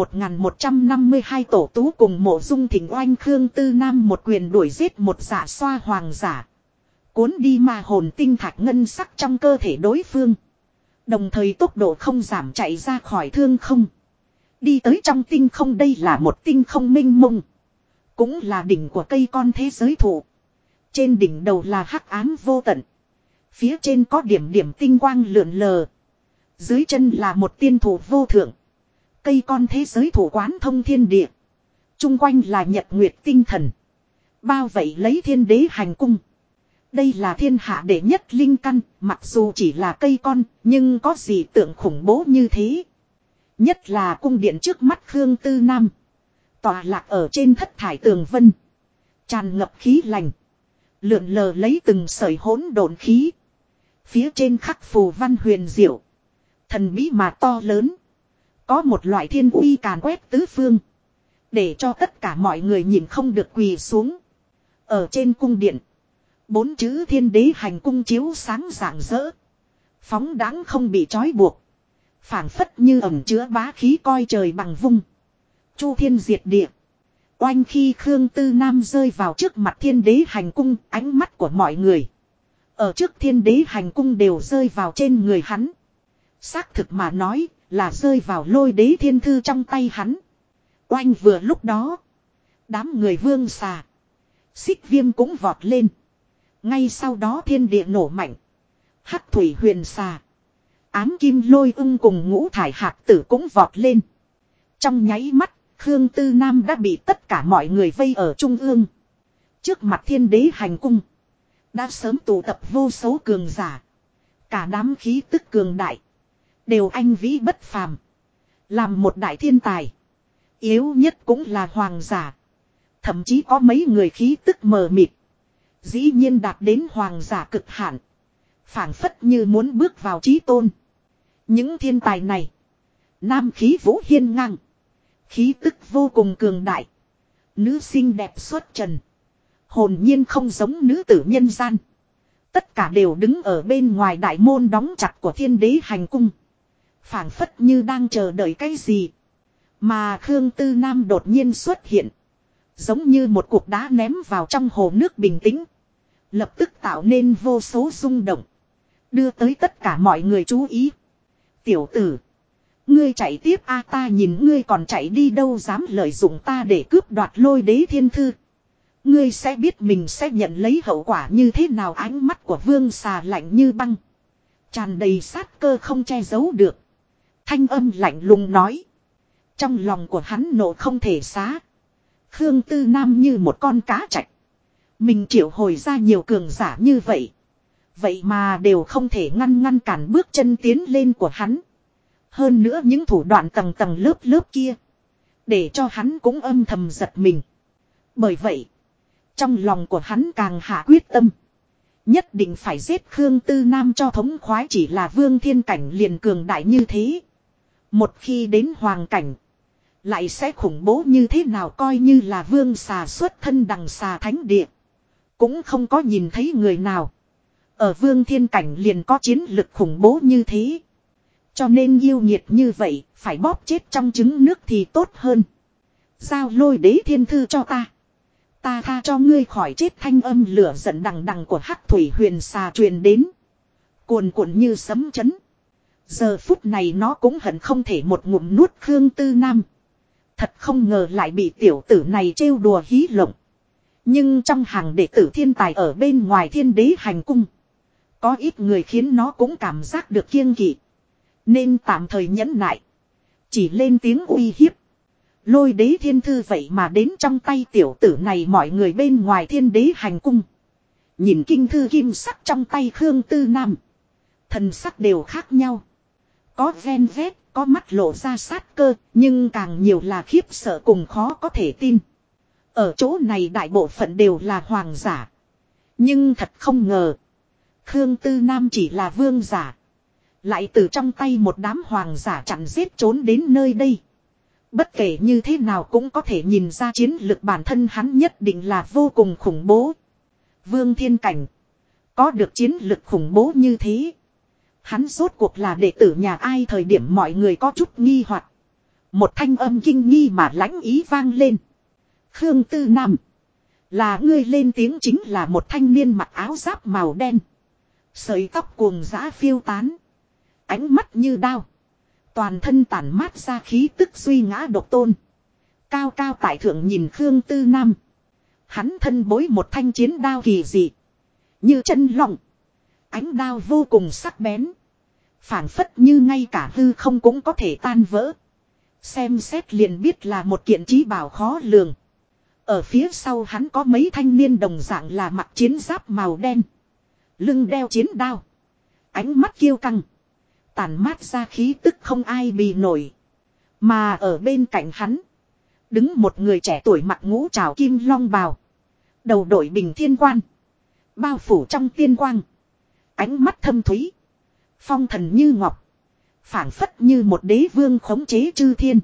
1152 tổ tú cùng Mộ Dung Thịnh oanh. Khương Tư Nam một quyền đuổi giết một giả xoa hoàng giả. Cuốn đi ma hồn tinh thạch ngân sắc trong cơ thể đối phương. Đồng thời tốc độ không giảm chạy ra khỏi thương không. Đi tới trong tinh không, đây là một tinh không mênh mông. Cũng là đỉnh của cây con thế giới thụ. Trên đỉnh đầu là hắc ám vô tận. Phía trên có điểm điểm tinh quang lượn lờ. Dưới chân là một tiên thủ vô thượng. Cây con thế giới thụ quán thông thiên địa. Trung quanh là nhật nguyệt tinh thần. Bao vậy lấy thiên đế hành cung. Đây là thiên hạ đệ nhất linh căn. Mặc dù chỉ là cây con, nhưng có gì tượng khủng bố như thế. Nhất là cung điện trước mắt Khương Tư Nam. Tọa lạc ở trên thất thải tường vân. Tràn ngập khí lành. Lượn lờ lấy từng sợi hỗn độn khí. Phía trên khắc phù văn huyền diệu. Thần bí mà to lớn. Có một loại thiên uy càn quét tứ phương. Để cho tất cả mọi người nhìn không được quỳ xuống. Ở trên cung điện. 4 chữ thiên đế hành cung chiếu sáng rạng rỡ. Phóng đáng không bị trói buộc. Phảng phất như ẩn chứa bá khí coi trời bằng vung. Chu thiên diệt địa. Oanh, khi Khương Tư Nam rơi vào trước mặt thiên đế hành cung, ánh mắt của mọi người Ở trước thiên đế hành cung đều rơi vào trên người hắn. Xác thực mà nói là rơi vào lôi đế thiên thư trong tay hắn. Oanh vừa lúc đó. Đám người vương xà. Xích viêm cũng vọt lên. Ngay sau đó thiên địa nổ mạnh. Hắc thủy huyền xà. Ám kim lôi ung cùng ngũ thải hạt tử cũng vọt lên. Trong nháy mắt, Khương Tư Nam đã bị tất cả mọi người vây ở trung ương. Trước mặt thiên đế hành cung. Đã sớm tụ tập vô số cường giả. Cả đám khí tức cường đại. Đều anh vĩ bất phàm. Làm một đại thiên tài. Yếu nhất cũng là hoàng giả. Thậm chí có mấy người khí tức mờ mịt. Dĩ nhiên đạt đến hoàng giả cực hạn. Phảng phất như muốn bước vào chí tôn. Những thiên tài này. Nam khí vũ hiên ngang. Khí tức vô cùng cường đại. Nữ xinh đẹp xuất trần. Hồn nhiên không giống nữ tử nhân gian. Tất cả đều đứng ở bên ngoài đại môn đóng chặt của thiên đế hành cung. Phảng phất như đang chờ đợi cái gì. Mà Khương Tư Nam đột nhiên xuất hiện. Giống như một cục đá ném vào trong hồ nước bình tĩnh. Lập tức tạo nên vô số rung động. Đưa tới tất cả mọi người chú ý. Tiểu tử. Ngươi chạy tiếp a, ta nhìn ngươi còn chạy đi đâu, dám lợi dụng ta để cướp đoạt lôi đế thiên thư. Ngươi sẽ biết mình sẽ nhận lấy hậu quả như thế nào. Ánh mắt của vương xà lạnh như băng. Tràn đầy sát cơ không che giấu được. Thanh âm lạnh lùng nói. Trong lòng của hắn nộ không thể xá. Khương Tư Nam như một con cá trạch. Mình triệu hồi ra nhiều cường giả như vậy. Vậy mà đều không thể ngăn cản bước chân tiến lên của hắn. Hơn nữa những thủ đoạn tầng tầng lớp lớp kia. Để cho hắn cũng âm thầm giật mình. Bởi vậy. Trong lòng của hắn càng hạ quyết tâm. Nhất định phải giết Khương Tư Nam cho thống khoái, chỉ là vương thiên cảnh liền cường đại như thế. Một khi đến hoàng cảnh. Lại sẽ khủng bố như thế nào, coi như là vương xà xuất thân đằng xà thánh địa. Cũng không có nhìn thấy người nào. Ở vương thiên cảnh liền có chiến lực khủng bố như thế. Cho nên yêu nghiệt như vậy, phải bóp chết trong trứng nước thì tốt hơn. Giao lôi đế thiên thư cho ta. Ta tha cho ngươi khỏi chết, thanh âm lửa giận đằng đằng của hắc thủy huyền xà truyền đến. Cuồn cuộn như sấm chấn. Giờ phút này nó cũng hận không thể một ngụm nuốt Khương Tư Nam. Thật không ngờ lại bị tiểu tử này trêu đùa hí lộng. Nhưng trong hàng đệ tử thiên tài ở bên ngoài thiên đế hành cung. Có ít người khiến nó cũng cảm giác được kiêng kỵ. Nên tạm thời nhẫn nại. Chỉ lên tiếng uy hiếp. Lôi đế thiên thư vậy mà đến trong tay tiểu tử này, mọi người bên ngoài thiên đế hành cung. Nhìn kinh thư kim sắc trong tay Khương Tư Nam. Thần sắc đều khác nhau. Có ven vét, có mắt lộ ra sát cơ, nhưng càng nhiều là khiếp sợ cùng khó có thể tin. Ở chỗ này đại bộ phận đều là hoàng giả. Nhưng thật không ngờ. Khương Tư Nam chỉ là vương giả. Lại từ trong tay một đám hoàng giả chặn giết trốn đến nơi đây. Bất kể như thế nào cũng có thể nhìn ra chiến lực bản thân hắn nhất định là vô cùng khủng bố. Vương thiên cảnh. Có được chiến lực khủng bố như thế. Hắn rốt cuộc là đệ tử nhà ai, thời điểm mọi người có chút nghi hoặc. Một thanh âm kinh nghi mà lãnh ý vang lên. Khương Tư Nam. Là ngươi lên tiếng, chính là một thanh niên mặc áo giáp màu đen. Sợi tóc cuồng dã phiêu tán. Ánh mắt như đao. Toàn thân tản mát ra khí tức suy ngã độc tôn. Cao cao tại thượng nhìn Khương Tư Nam. Hắn thân bối một thanh chiến đao kỳ dị. Như chân long. Ánh đao vô cùng sắc bén. Phảng phất như ngay cả hư không cũng có thể tan vỡ. Xem xét liền biết là một kiện chí bảo khó lường. Ở phía sau hắn có mấy thanh niên đồng dạng là mặc chiến giáp màu đen. Lưng đeo chiến đao. Ánh mắt kiêu căng. Tản mát ra khí tức không ai bì nổi. Mà ở bên cạnh hắn. Đứng một người trẻ tuổi mặc ngũ trảo kim long bào. Đầu đội bình thiên quan. Bao phủ trong tiên quang. Ánh mắt thâm thúy. Phong thần như ngọc. Phảng phất như một đế vương khống chế chư thiên.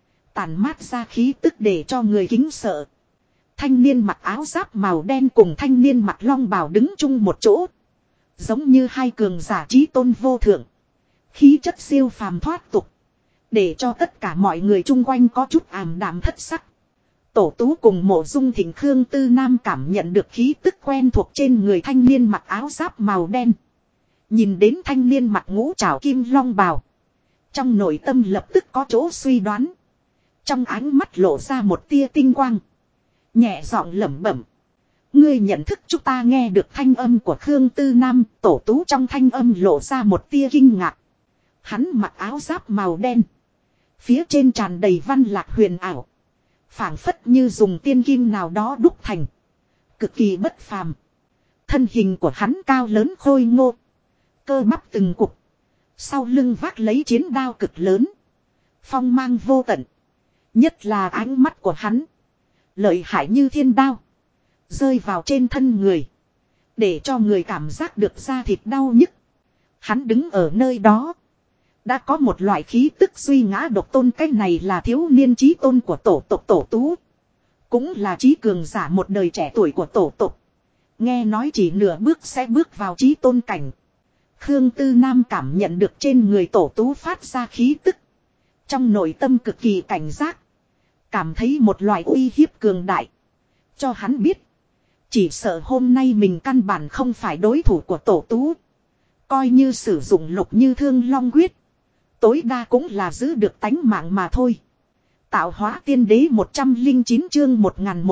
Tản mát ra khí tức để cho người kính sợ. Thanh niên mặc áo giáp màu đen cùng thanh niên mặc long bào đứng chung một chỗ. Giống như hai cường giả chí tôn vô thượng. Khí chất siêu phàm thoát tục. Để cho tất cả mọi người chung quanh có chút ảm đạm thất sắc. Tổ Tú cùng Mộ Dung Thịnh Khương Tư Nam cảm nhận được khí tức quen thuộc trên người thanh niên mặc áo giáp màu đen. Nhìn đến thanh niên mặc ngũ trảo kim long bào. Trong nội tâm lập tức có chỗ suy đoán. Trong ánh mắt lộ ra một tia tinh quang. Nhẹ giọng lẩm bẩm. Ngươi nhận thức chúng ta nghe được thanh âm của Khương Tư Nam. Tổ Tú trong thanh âm lộ ra một tia kinh ngạc. Hắn mặc áo giáp màu đen. Phía trên tràn đầy văn lạc huyền ảo. Phảng phất như dùng tiên kim nào đó đúc thành. Cực kỳ bất phàm. Thân hình của hắn cao lớn khôi ngô. Cơ bắp từng cục. Sau lưng vác lấy chiến đao cực lớn. Phong mang vô tận. Nhất là ánh mắt của hắn. Lợi hại như thiên đao. Rơi vào trên thân người. Để cho người cảm giác được da thịt đau nhức. Hắn đứng ở nơi đó. Đã có một loại khí tức suy ngã độc tôn. Cái này là thiếu niên chí tôn của tổ tộc Tổ Tú. Cũng là chí cường giả một đời trẻ tuổi của tổ tộc. Nghe nói chỉ nửa bước sẽ bước vào chí tôn cảnh. Khương Tư Nam cảm nhận được trên người Tổ Tú phát ra khí tức. Trong nội tâm cực kỳ cảnh giác. Cảm thấy một loại uy hiếp cường đại. Cho hắn biết. Chỉ sợ hôm nay mình căn bản không phải đối thủ của Tổ Tú. Coi như sử dụng Lục Như Thương Long Quyết. Tối đa cũng là giữ được tánh mạng mà thôi. Tạo hóa tiên đế 109 chương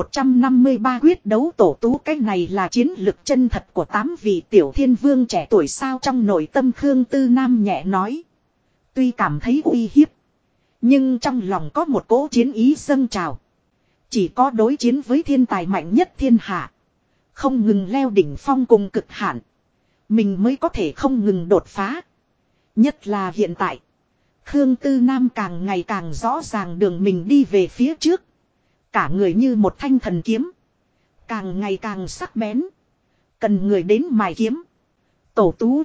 1153 quyết đấu Tổ Tú. Cái này là chiến lực chân thật của 8 vị tiểu thiên vương trẻ tuổi sao. Trong nội tâm Khương Tư Nam nhẹ nói. Tuy cảm thấy uy hiếp. Nhưng trong lòng có một cỗ chiến ý dâng trào. Chỉ có đối chiến với thiên tài mạnh nhất thiên hạ. Không ngừng leo đỉnh phong cùng cực hạn. Mình mới có thể không ngừng đột phá. Nhất là hiện tại. Khương Tư Nam càng ngày càng rõ ràng đường mình đi về phía trước. Cả người như một thanh thần kiếm. Càng ngày càng sắc bén. Cần người đến mài kiếm. Tổ Tú.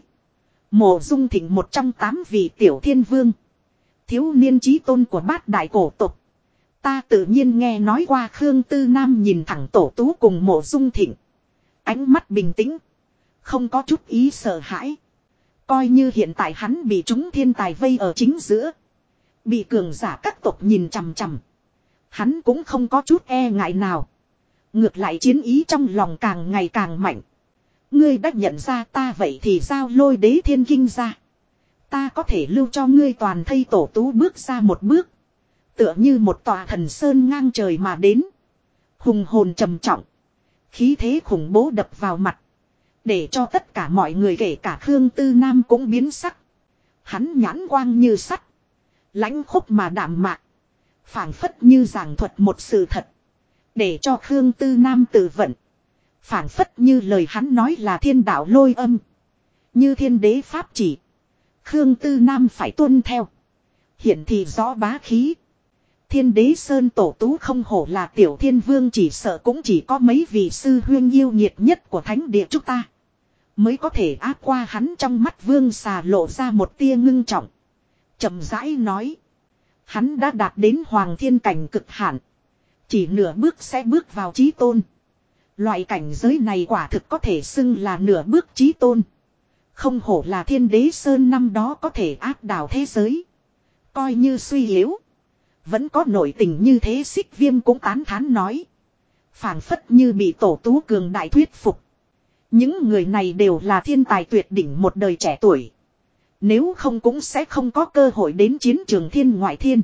Mộ Dung Thịnh một trong 8 vị tiểu thiên vương. Thiếu niên chí tôn của bát đại cổ tộc. Ta tự nhiên nghe nói qua. Khương Tư Nam nhìn thẳng Tổ Tú cùng Mộ Dung Thịnh. Ánh mắt bình tĩnh. Không có chút ý sợ hãi. Coi như hiện tại hắn bị chúng thiên tài vây ở chính giữa. Bị cường giả các tộc nhìn chằm chằm. Hắn cũng không có chút e ngại nào. Ngược lại chiến ý trong lòng càng ngày càng mạnh. Ngươi đã nhận ra ta vậy thì giao Lôi Đế Thiên Kinh ra. Ta có thể lưu cho ngươi toàn thây. Tổ Tú bước ra một bước. Tựa như một tòa thần sơn ngang trời mà đến. Hùng hồn trầm trọng. Khí thế khủng bố đập vào mặt. Để cho tất cả mọi người kể cả Khương Tư Nam cũng biến sắc. Hắn nhãn quang như sắt. Lãnh khốc mà đạm mạc. Phảng phất như giảng thuật một sự thật. Để cho Khương Tư Nam tự vận. Phảng phất như lời hắn nói là thiên đạo lôi âm. Như thiên đế pháp chỉ. Khương Tư Nam phải tuân theo. Hiện thì rõ bá khí. Thiên đế Sơn Tổ Tú không hổ là tiểu thiên vương, chỉ sợ cũng chỉ có mấy vị sư huyên yêu nhiệt nhất của thánh địa chúng ta. Mới có thể áp qua hắn. Trong mắt vương xà lộ ra một tia ngưng trọng. Chậm rãi nói. Hắn đã đạt đến hoàng thiên cảnh cực hạn. Chỉ nửa bước sẽ bước vào chí tôn. Loại cảnh giới này quả thực có thể xưng là nửa bước chí tôn. Không hổ là thiên đế Sơn năm đó có thể áp đảo thế giới. Coi như suy yếu. Vẫn có nội tình như thế. Xích Viêm cũng tán thán nói. Phảng phất như bị Tổ Tú cường đại thuyết phục. Những người này đều là thiên tài tuyệt đỉnh một đời trẻ tuổi. Nếu không cũng sẽ không có cơ hội đến chiến trường thiên ngoại thiên.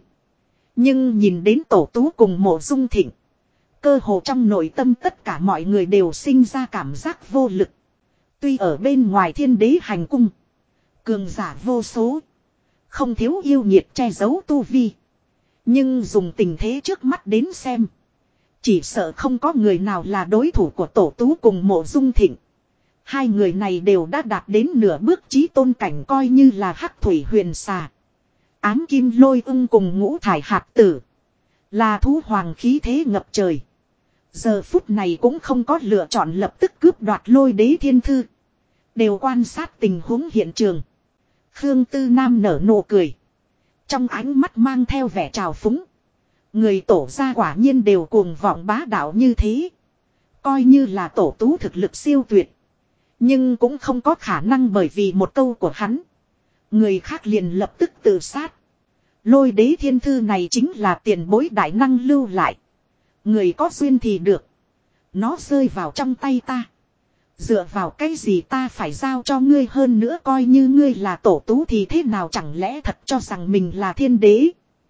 Nhưng nhìn đến Tổ Tú cùng Mộ Dung Thịnh. Cơ hồ trong nội tâm tất cả mọi người đều sinh ra cảm giác vô lực. Tuy ở bên ngoài thiên đế hành cung. Cường giả vô số. Không thiếu yêu nhiệt che giấu tu vi. Nhưng dùng tình thế trước mắt đến xem. Chỉ sợ không có người nào là đối thủ của Tổ Tú cùng Mộ Dung Thịnh. Hai người này đều đã đạt đến nửa bước chí tôn cảnh, coi như là Hắc Thủy Huyền Xà. Ám Kim Lôi Ưng cùng Ngũ Thải Hạt Tử. Là thú hoàng khí thế ngập trời. Giờ phút này cũng không có lựa chọn lập tức cướp đoạt Lôi Đế Thiên Thư. Đều quan sát tình huống hiện trường. Khương Tư Nam nở nụ cười. Trong ánh mắt mang theo vẻ trào phúng. Người Tổ gia quả nhiên đều cuồng vọng bá đạo như thế. Coi như là Tổ Tú thực lực siêu tuyệt. Nhưng cũng không có khả năng bởi vì một câu của hắn. Người khác liền lập tức tự sát. Lôi Đế Thiên Thư này chính là tiền bối đại năng lưu lại. Người có duyên thì được. Nó rơi vào trong tay ta. Dựa vào cái gì ta phải giao cho ngươi, hơn nữa coi như ngươi là tổ tú thì thế nào, chẳng lẽ thật cho rằng mình là thiên đế.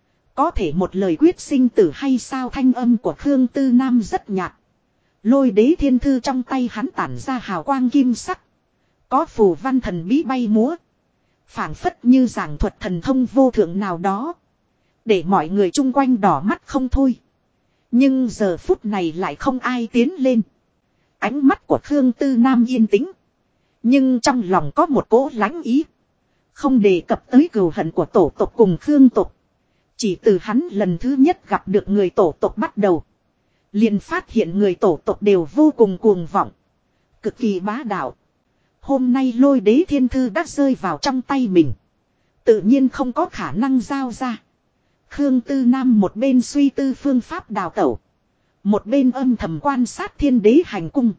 Có thể một lời quyết sinh tử hay sao? Thanh âm của Khương Tư Nam rất nhạt. Lôi đế thiên thư trong tay hắn tản ra hào quang kim sắc. Có phù văn thần bí bay múa. Phảng phất như giảng thuật thần thông vô thượng nào đó. Để mọi người chung quanh đỏ mắt không thôi. Nhưng giờ phút này lại không ai tiến lên. Ánh mắt của Khương Tư Nam yên tĩnh. Nhưng trong lòng có một cỗ lãnh ý. Không đề cập tới cừu hận của tổ tộc cùng Khương tộc. Chỉ từ hắn lần thứ nhất gặp được người tổ tộc bắt đầu. Liền phát hiện người tổ tộc đều vô cùng cuồng vọng. Cực kỳ bá đạo. Hôm nay lôi đế thiên thư đã rơi vào trong tay mình. Tự nhiên không có khả năng giao ra. Khương Tư Nam một bên suy tư phương pháp đào tẩu. Một bên âm thầm quan sát thiên đế hành cung.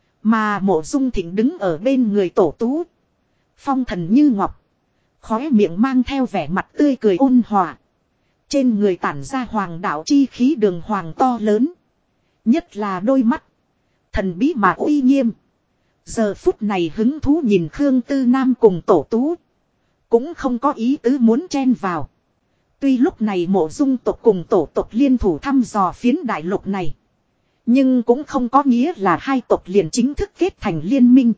Mà Mộ Dung Thịnh đứng ở bên người tổ tú. Phong thần như ngọc. Khóe miệng mang theo vẻ mặt tươi cười ôn hòa. Trên người tản ra hoàng đạo chi khí đường hoàng to lớn. Nhất là đôi mắt. Thần bí mà uy nghiêm. Giờ phút này hứng thú nhìn Khương Tư Nam cùng tổ tú. Cũng không có ý tứ muốn chen vào. Tuy lúc này Mộ Dung tộc cùng tổ tộc liên thủ thăm dò phiến đại lục này. Nhưng cũng không có nghĩa là hai tộc liền chính thức kết thành liên minh.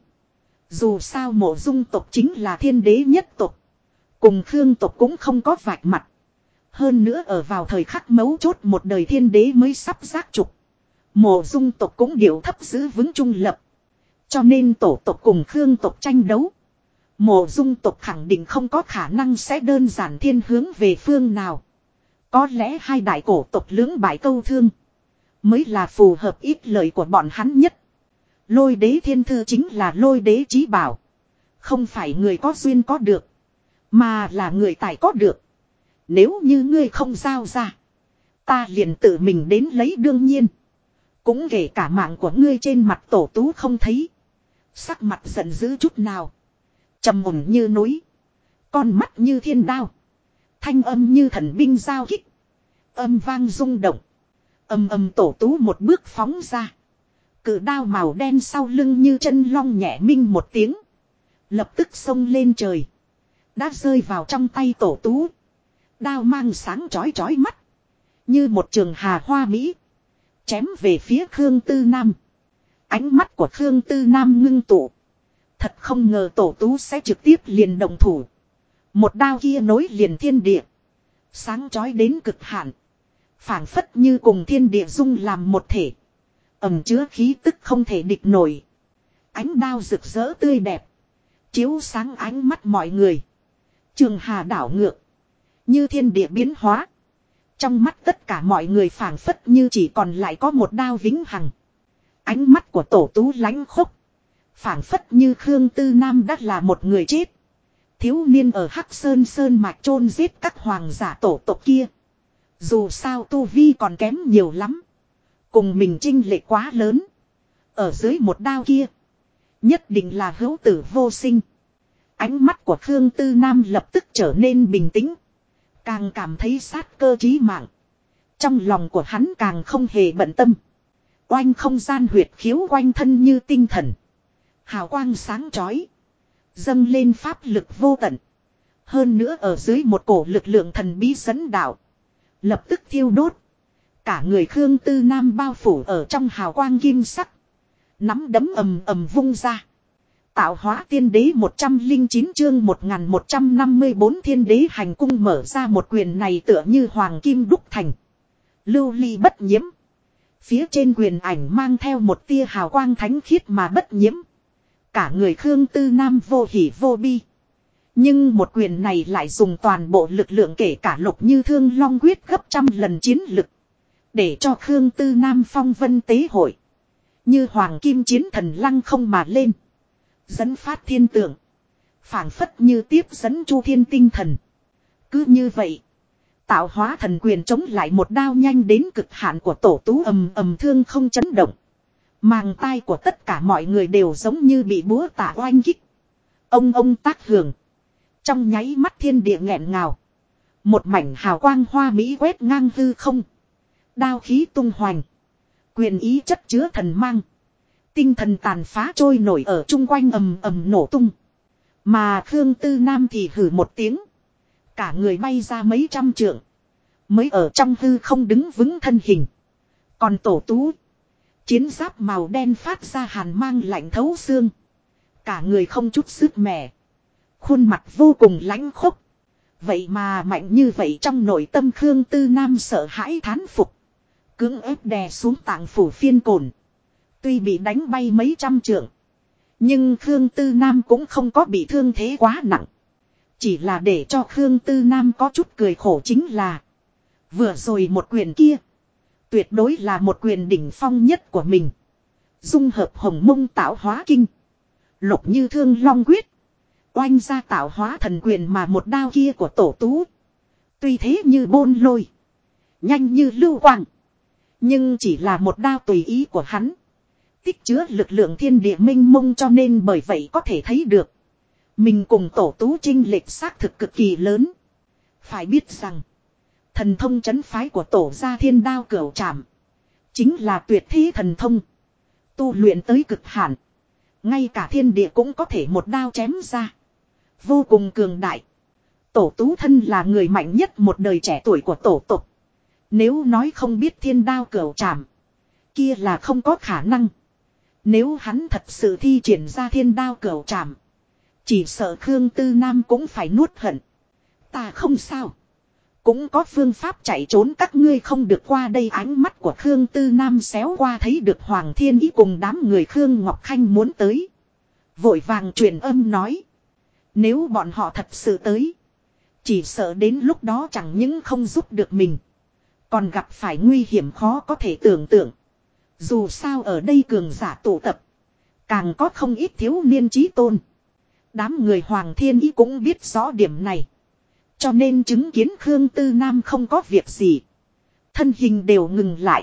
Dù sao Mộ Dung tộc chính là thiên đế nhất tộc. Cùng Khương tộc cũng không có vạch mặt. Hơn nữa ở vào thời khắc mấu chốt một đời thiên đế mới sắp giác trục. Mộ Dung tộc cũng điệu thấp giữ vững trung lập. Cho nên tổ tộc cùng Khương tộc tranh đấu. Mộ Dung tộc khẳng định không có khả năng sẽ đơn giản thiên hướng về phương nào. Có lẽ hai đại cổ tộc lưỡng bại câu thương. Mới là phù hợp ít lợi của bọn hắn nhất. Lôi đế thiên thư chính là lôi đế chí bảo. Không phải người có duyên có được. Mà là người tài có được. Nếu như ngươi không giao ra. Ta liền tự mình đến lấy đương nhiên. Cũng kể cả mạng của ngươi trên mặt tổ tú không thấy. Sắc mặt giận dữ chút nào. Trầm ổn như núi. Con mắt như thiên đao. Thanh âm như thần binh giao kích. Âm vang rung động. Âm tổ tú một bước phóng ra. Cự đao màu đen sau lưng như chân long nhẹ minh một tiếng. Lập tức xông lên trời. Đã rơi vào trong tay tổ tú. Đao mang sáng chói chói mắt. Như một trường hà hoa mỹ. Chém về phía Khương Tư Nam. Ánh mắt của Khương Tư Nam ngưng tụ. Thật không ngờ tổ tú sẽ trực tiếp liền động thủ. Một đao kia nối liền thiên địa. Sáng chói đến cực hạn. Phảng phất như cùng thiên địa dung làm một thể. Ẩm chứa khí tức không thể địch nổi. Ánh đao rực rỡ tươi đẹp. Chiếu sáng ánh mắt mọi người. Trường hà đảo ngược. Như thiên địa biến hóa. Trong mắt tất cả mọi người phảng phất như chỉ còn lại có một đao vĩnh hằng. Ánh mắt của tổ tú lánh khốc. Phảng phất như Khương Tư Nam đã là một người chết. Thiếu niên ở Hắc Sơn Sơn mạch chôn giết các hoàng giả tổ tộc kia. Dù sao tu vi còn kém nhiều lắm. Cùng mình chênh lệch quá lớn. Ở dưới một đao kia. Nhất định là hữu tử vô sinh. Ánh mắt của Khương Tư Nam lập tức trở nên bình tĩnh. Càng cảm thấy sát cơ chí mạng. Trong lòng của hắn càng không hề bận tâm. Oanh không gian huyệt khiếu quanh thân như tinh thần. Hào quang sáng chói. Dâng lên pháp lực vô tận. Hơn nữa ở dưới một cổ lực lượng thần bí dẫn đạo. Lập tức thiêu đốt. Cả người Khương Tư Nam bao phủ ở trong hào quang kim sắc. Nắm đấm ầm ầm vung ra. Tạo hóa tiên đế 109 chương 1154 thiên đế hành cung mở ra một quyền này tựa như hoàng kim đúc thành. Lưu ly bất nhiễm. Phía trên quyền ảnh mang theo một tia hào quang thánh khiết mà bất nhiễm. Cả người Khương Tư Nam vô hỉ vô bi. Nhưng một quyền này lại dùng toàn bộ lực lượng kể cả lục như thương long quyết gấp trăm lần chiến lực. Để cho Khương Tư Nam phong vân tế hội. Như hoàng kim chiến thần lăng không mà lên. Dẫn phát thiên tượng. Phảng phất như tiếp dẫn chu thiên tinh thần. Cứ như vậy. Tạo hóa thần quyền chống lại một đao nhanh đến cực hạn của tổ tú ầm ầm thương không chấn động. Màng tai của tất cả mọi người đều giống như bị búa tạ oanh kích. Ông tác hưởng. Trong nháy mắt thiên địa nghẹn ngào. Một mảnh hào quang hoa mỹ quét ngang hư không. Đao khí tung hoành. Quyền ý chất chứa thần mang. Tinh thần tàn phá trôi nổi ở chung quanh ầm ầm nổ tung. Mà Khương Tư Nam thì hử một tiếng. Cả người bay ra mấy trăm trượng. Mới ở trong hư không đứng vững thân hình. Còn Tổ Tú. Chiến giáp màu đen phát ra hàn mang lạnh thấu xương. Cả người không chút sức mẻ. Khuôn mặt vô cùng lãnh khốc. Vậy mà mạnh như vậy trong nội tâm Khương Tư Nam sợ hãi thán phục. Cưỡng ép đè xuống tạng phủ phiên cồn. Tuy bị đánh bay mấy trăm trượng. Nhưng Khương Tư Nam cũng không có bị thương thế quá nặng. Chỉ là để cho Khương Tư Nam có chút cười khổ chính là. Vừa rồi một quyền kia. Tuyệt đối là một quyền đỉnh phong nhất của mình. Dung hợp hồng mông tạo hóa kinh. Lục như thương long quyết. Oanh ra tạo hóa thần quyền mà một đao kia của Tổ Tú. Tuy thế như bôn lôi. Nhanh như lưu quang. Nhưng chỉ là một đao tùy ý của hắn. Tích chứa lực lượng thiên địa minh mông cho nên bởi vậy có thể thấy được. Mình cùng Tổ Tú chênh lệch xác thực cực kỳ lớn. Phải biết rằng. Thần thông trấn phái của Tổ gia Thiên Đao Cửu Trảm. Chính là tuyệt thế thần thông. Tu luyện tới cực hạn. Ngay cả thiên địa cũng có thể một đao chém ra. Vô cùng cường đại. Tổ Tú thân là người mạnh nhất một đời trẻ tuổi của tổ tộc. Nếu nói không biết Thiên Đao Cửu Trảm. Kia là không có khả năng. Nếu hắn thật sự thi triển ra Thiên Đao Cửu Trảm. Chỉ sợ Khương Tư Nam cũng phải nuốt hận. Ta không sao. Cũng có phương pháp chạy trốn các ngươi không được qua đây. Ánh mắt của Khương Tư Nam xéo qua thấy được Hoàng Thiên Ý cùng đám người Khương Ngọc Khanh muốn tới. Vội vàng truyền âm nói. Nếu bọn họ thật sự tới. Chỉ sợ đến lúc đó chẳng những không giúp được mình. Còn gặp phải nguy hiểm khó có thể tưởng tượng. Dù sao ở đây cường giả tụ tập. Càng có không ít thiếu niên trí tôn. Đám người Hoàng Thiên Ý cũng biết rõ điểm này. Cho nên chứng kiến Khương Tư Nam không có việc gì. Thân hình đều ngừng lại.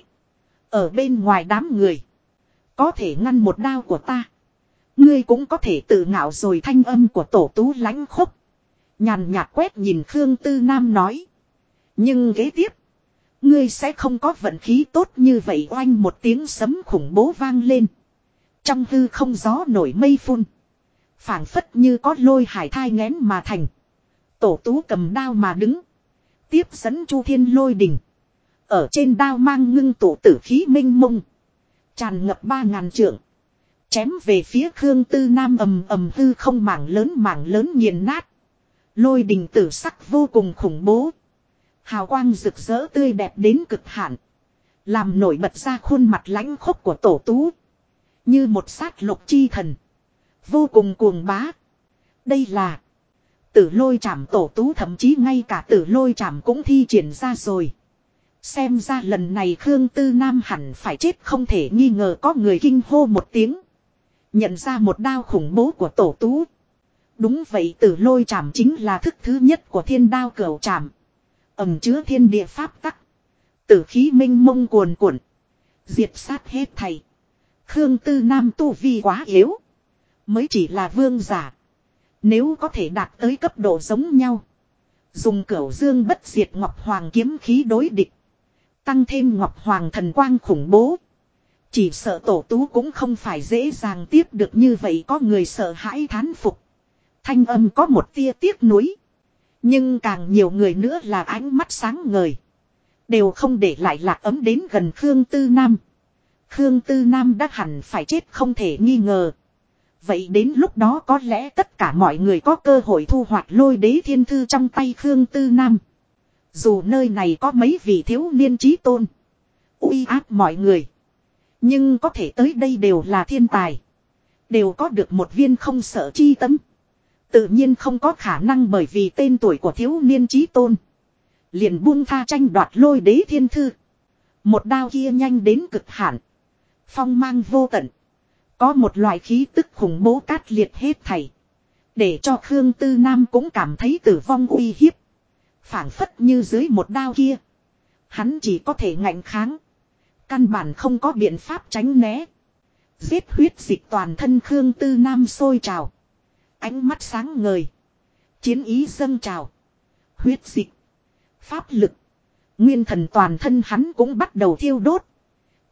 Ở bên ngoài đám người. Có thể ngăn một đao của ta. Ngươi cũng có thể tự ngạo rồi. Thanh âm của Tổ Tú lãnh khốc. Nhàn nhạt quét nhìn Khương Tư Nam nói. Nhưng kế tiếp. Ngươi sẽ không có vận khí tốt như vậy. Oanh một tiếng sấm khủng bố vang lên. Trong hư không gió nổi mây phun. Phảng phất như có lôi hải thai nghén mà thành. Tổ Tú cầm đao mà đứng. Tiếp dẫn Chu Thiên lôi đình. Ở trên đao mang ngưng tụ tử khí minh mông. Tràn ngập 3000 trượng. Chém về phía Khương Tư Nam ầm ầm hư không mảng lớn nghiền nát. Lôi đình tử sắc vô cùng khủng bố. Hào quang rực rỡ tươi đẹp đến cực hạn. Làm nổi bật ra khuôn mặt lãnh khốc của Tổ Tú. Như một sát lục chi thần. Vô cùng cuồng bá. Đây là Tử Lôi Trảm. Tổ Tú thậm chí ngay cả Tử Lôi Trảm cũng thi triển ra rồi. Xem ra lần này Khương Tư Nam hẳn phải chết không thể nghi ngờ. Có người kinh hô một tiếng. Nhận ra một đao khủng bố của Tổ Tú. Đúng vậy, Tử Lôi Trảm chính là thức thứ nhất của Thiên Đao Cửu Trảm. Ẩn chứa thiên địa pháp tắc. Tử khí minh mông cuồn cuộn. Diệt sát hết thảy. Khương Tư Nam tu vi quá yếu. Mới chỉ là vương giả. Nếu có thể đạt tới cấp độ giống nhau. Dùng Cửu Dương bất diệt Ngọc Hoàng kiếm khí đối địch. Tăng thêm Ngọc Hoàng thần quang khủng bố. Chỉ sợ Tổ Tú cũng không phải dễ dàng tiếp được như vậy. Có người sợ hãi thán phục. Thanh âm có một tia tiếc nuối. Nhưng càng nhiều người nữa là ánh mắt sáng ngời. Đều không để lại lạc ấm đến gần Khương Tư Nam. Khương Tư Nam đã hẳn phải chết không thể nghi ngờ. Vậy đến lúc đó có lẽ tất cả mọi người có cơ hội thu hoạch Lôi Đế Thiên Thư trong tay Khương Tư Nam. Dù nơi này có mấy vị thiếu niên trí tôn. Uy áp mọi người. Nhưng có thể tới đây đều là thiên tài. Đều có được một viên không sợ chi tâm. Tự nhiên không có khả năng bởi vì tên tuổi của thiếu niên trí tôn. Liền buông tha tranh đoạt Lôi Đế Thiên Thư. Một đao kia nhanh đến cực hạn. Phong mang vô tận. Có một loại khí tức khủng bố cát liệt hết thảy. Để cho Khương Tư Nam cũng cảm thấy tử vong uy hiếp. Phảng phất như dưới một đao kia. Hắn chỉ có thể ngạnh kháng. Căn bản không có biện pháp tránh né. Giết huyết dịch toàn thân Khương Tư Nam sôi trào. Ánh mắt sáng ngời. Chiến ý dâng trào. Huyết dịch. Pháp lực. Nguyên thần toàn thân hắn cũng bắt đầu thiêu đốt.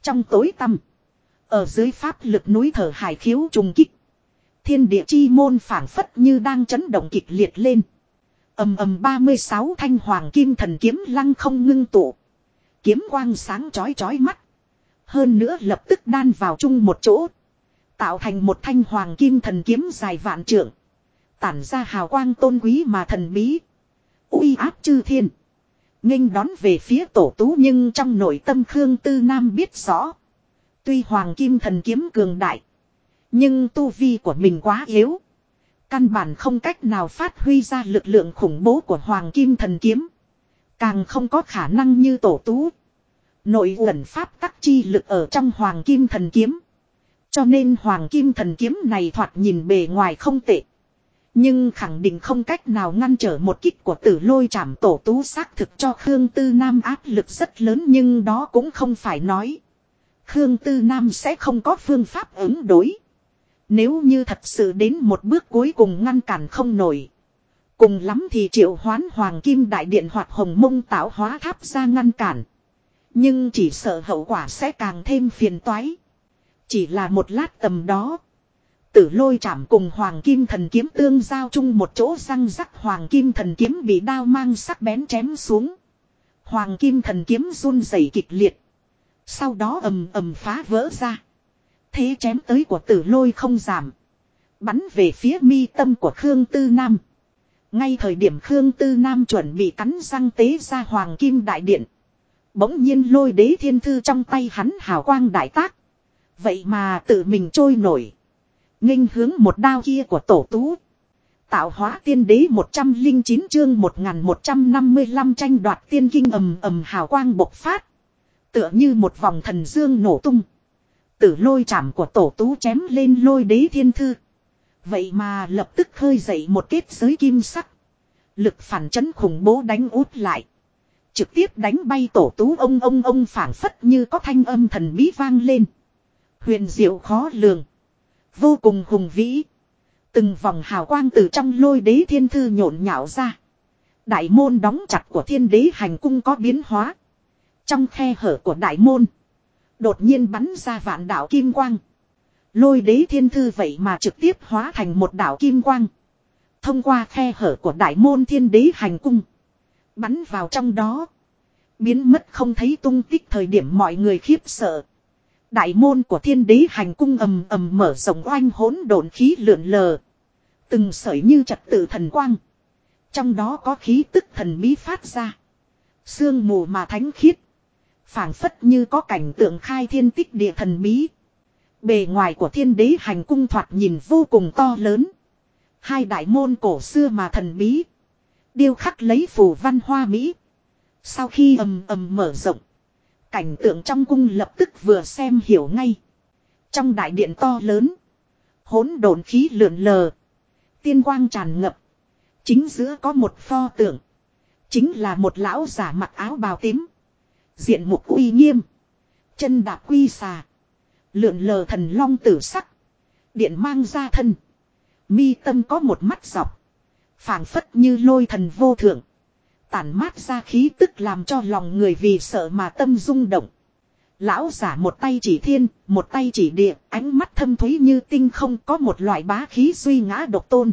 Trong tối tăm. Ở dưới pháp lực núi thở hải khiếu trùng kích. Thiên địa chi môn phảng phất như đang chấn động kịch liệt lên. Ầm ầm 36 thanh hoàng kim thần kiếm lăng không ngưng tụ. Kiếm quang sáng chói chói mắt. Hơn nữa lập tức đan vào chung một chỗ. Tạo thành một thanh hoàng kim thần kiếm dài vạn trượng. Tản ra hào quang tôn quý mà thần bí. Uy áp chư thiên. Nghênh đón về phía tổ tú, nhưng trong nội tâm Khương Tư Nam biết rõ. Tuy hoàng kim thần kiếm cường đại. Nhưng tu vi của mình quá yếu. Căn bản không cách nào phát huy ra lực lượng khủng bố của hoàng kim thần kiếm. Càng không có khả năng như tổ tú. Nội ẩn pháp tắc chi lực ở trong hoàng kim thần kiếm. Cho nên hoàng kim thần kiếm này thoạt nhìn bề ngoài không tệ. Nhưng khẳng định không cách nào ngăn trở một kích của Tử Lôi Trảm. Tổ tú xác thực cho Khương Tư Nam áp lực rất lớn, nhưng đó cũng không phải nói Khương Tư Nam sẽ không có phương pháp ứng đối. Nếu như thật sự đến một bước cuối cùng ngăn cản không nổi, cùng lắm thì triệu hoán hoàng kim đại điện hoặc hồng mông tạo hóa tháp ra ngăn cản. Nhưng chỉ sợ hậu quả sẽ càng thêm phiền toái. Chỉ là một lát tầm đó, Tử Lôi Trảm cùng hoàng kim thần kiếm tương giao chung một chỗ, răng rắc, hoàng kim thần kiếm bị đao mang sắc bén chém xuống. Hoàng kim thần kiếm run rẩy kịch liệt. Sau đó ầm ầm phá vỡ ra. Thế chém tới của Tử Lôi không giảm. Bắn về phía mi tâm của Khương Tư Nam. Ngay thời điểm Khương Tư Nam chuẩn bị cắn răng tế ra hoàng kim đại điện, bỗng nhiên Lôi Đế Thiên Thư trong tay hắn hào quang đại tác. Vậy mà tự mình trôi nổi, nghênh hướng một đao kia của tổ tú. Tạo hóa tiên đế 109 chương 1155 tranh đoạt tiên kinh. Ầm ầm hào quang bộc phát. Tựa như một vòng thần dương nổ tung. Tử Lôi Trảm của tổ tú chém lên Lôi Đế Thiên Thư. Vậy mà lập tức khơi dậy một kết giới kim sắc. Lực phản chấn khủng bố đánh út lại. Trực tiếp đánh bay tổ tú. Ông phảng phất như có thanh âm thần bí vang lên. Huyền diệu khó lường. Vô cùng hùng vĩ. Từng vòng hào quang từ trong Lôi Đế Thiên Thư nhộn nhạo ra. Đại môn đóng chặt của Thiên Đế Hành Cung có biến hóa. Trong khe hở của đại môn, đột nhiên bắn ra vạn đạo kim quang. Lôi Đế Thiên Thư vậy mà trực tiếp hóa thành một đạo kim quang. Thông qua khe hở của đại môn Thiên Đế Hành Cung, bắn vào trong đó. Biến mất không thấy tung tích. Thời điểm mọi người khiếp sợ, đại môn của Thiên Đế Hành Cung ầm ầm mở rộng, oanh hỗn độn khí lượn lờ. Từng sợi như trật tự thần quang. Trong đó có khí tức thần bí phát ra. Sương mù mà thánh khiết. Phảng phất như có cảnh tượng khai thiên tích địa thần bí. Bề ngoài của Thiên Đế Hành Cung thoạt nhìn vô cùng to lớn. Hai đại môn cổ xưa mà thần bí, điêu khắc lấy phù văn hoa mỹ. Sau khi ầm ầm mở rộng, cảnh tượng trong cung lập tức vừa xem hiểu ngay. Trong đại điện to lớn, hỗn độn khí lượn lờ, tiên quang tràn ngập. Chính giữa có một pho tượng, chính là một lão giả mặc áo bào tím, diện mục uy nghiêm, chân đạp quy xà, lượn lờ thần long tử sắc, điện mang ra thân. Mi tâm có một mắt dọc, phảng phất như lôi thần vô thượng, tản mát ra khí tức làm cho lòng người vì sợ mà tâm rung động. Lão giả một tay chỉ thiên, một tay chỉ địa, ánh mắt thâm thúy như tinh không, có một loại bá khí duy ngã độc tôn.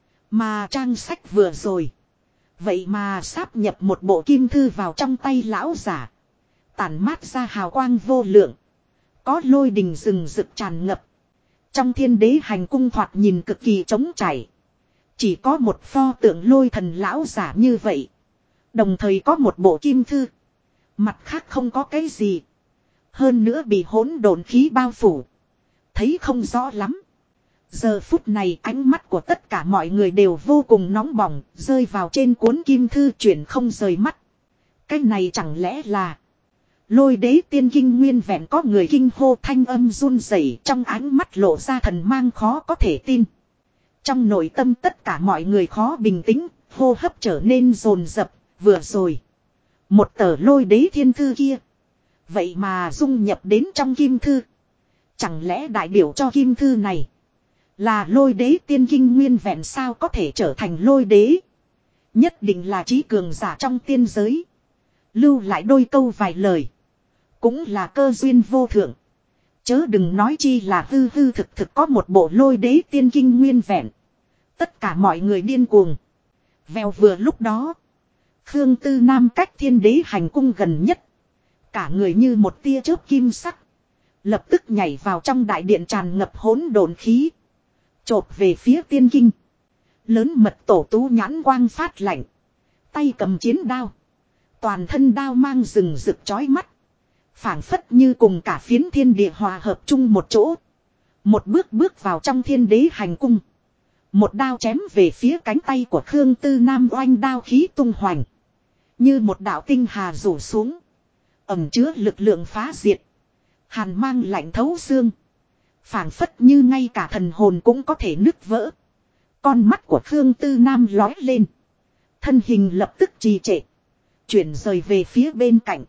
Mà trang sách vừa rồi, vậy mà sáp nhập một bộ kim thư vào trong tay lão giả, tản mát ra hào quang vô lượng, có lôi đình rừng rực tràn ngập. Trong Thiên Đế Hành Cung thoạt nhìn cực kỳ trống trải, chỉ có một pho tượng lôi thần lão giả như vậy, đồng thời có một bộ kim thư, mặt khác không có cái gì. Hơn nữa bị hỗn độn khí bao phủ, thấy không rõ lắm. Giờ phút này ánh mắt của tất cả mọi người đều vô cùng nóng bỏng, rơi vào trên cuốn kim thư chuyển không rời mắt. Cái này chẳng lẽ là Lôi Đế tiên kinh? Nguyên vẹn có người kinh hô, thanh âm run rẩy, trong ánh mắt lộ ra thần mang khó có thể tin. Trong nội tâm tất cả mọi người khó bình tĩnh, hô hấp trở nên dồn dập. Vừa rồi, một tờ Lôi Đế thiên thư kia, vậy mà dung nhập đến trong kim thư. Chẳng lẽ đại biểu cho kim thư này là Lôi Đế tiên kinh? Nguyên vẹn sao có thể trở thành Lôi Đế? Nhất định là trí cường giả trong tiên giới. Lưu lại đôi câu vài lời, Cũng là cơ duyên vô thượng. Chớ đừng nói chi là hư hư thực thực có một bộ lôi đế tiên kinh nguyên vẹn. Tất cả mọi người điên cuồng. Vèo vừa lúc đó. Khương Tư Nam cách thiên đế hành cung gần nhất. Cả người như một tia chớp kim sắc. Lập tức nhảy vào trong đại điện tràn ngập hỗn độn khí. Chộp về phía tiên kinh. Lớn mật tổ tú nhãn quang phát lạnh. Tay cầm chiến đao. Toàn thân đao mang rừng rực chói mắt. Phảng phất như cùng cả phiến thiên địa hòa hợp chung một chỗ. Một bước bước vào trong thiên đế hành cung. Một đao chém về phía cánh tay của Khương Tư Nam, oanh đao khí tung hoành. Như một đạo tinh hà rủ xuống. Ẩm chứa lực lượng phá diệt. Hàn mang lạnh thấu xương. Phảng phất như ngay cả thần hồn cũng có thể nứt vỡ. Con mắt của Khương Tư Nam lói lên. Thân hình lập tức trì trệ. Chuyển rời về phía bên cạnh.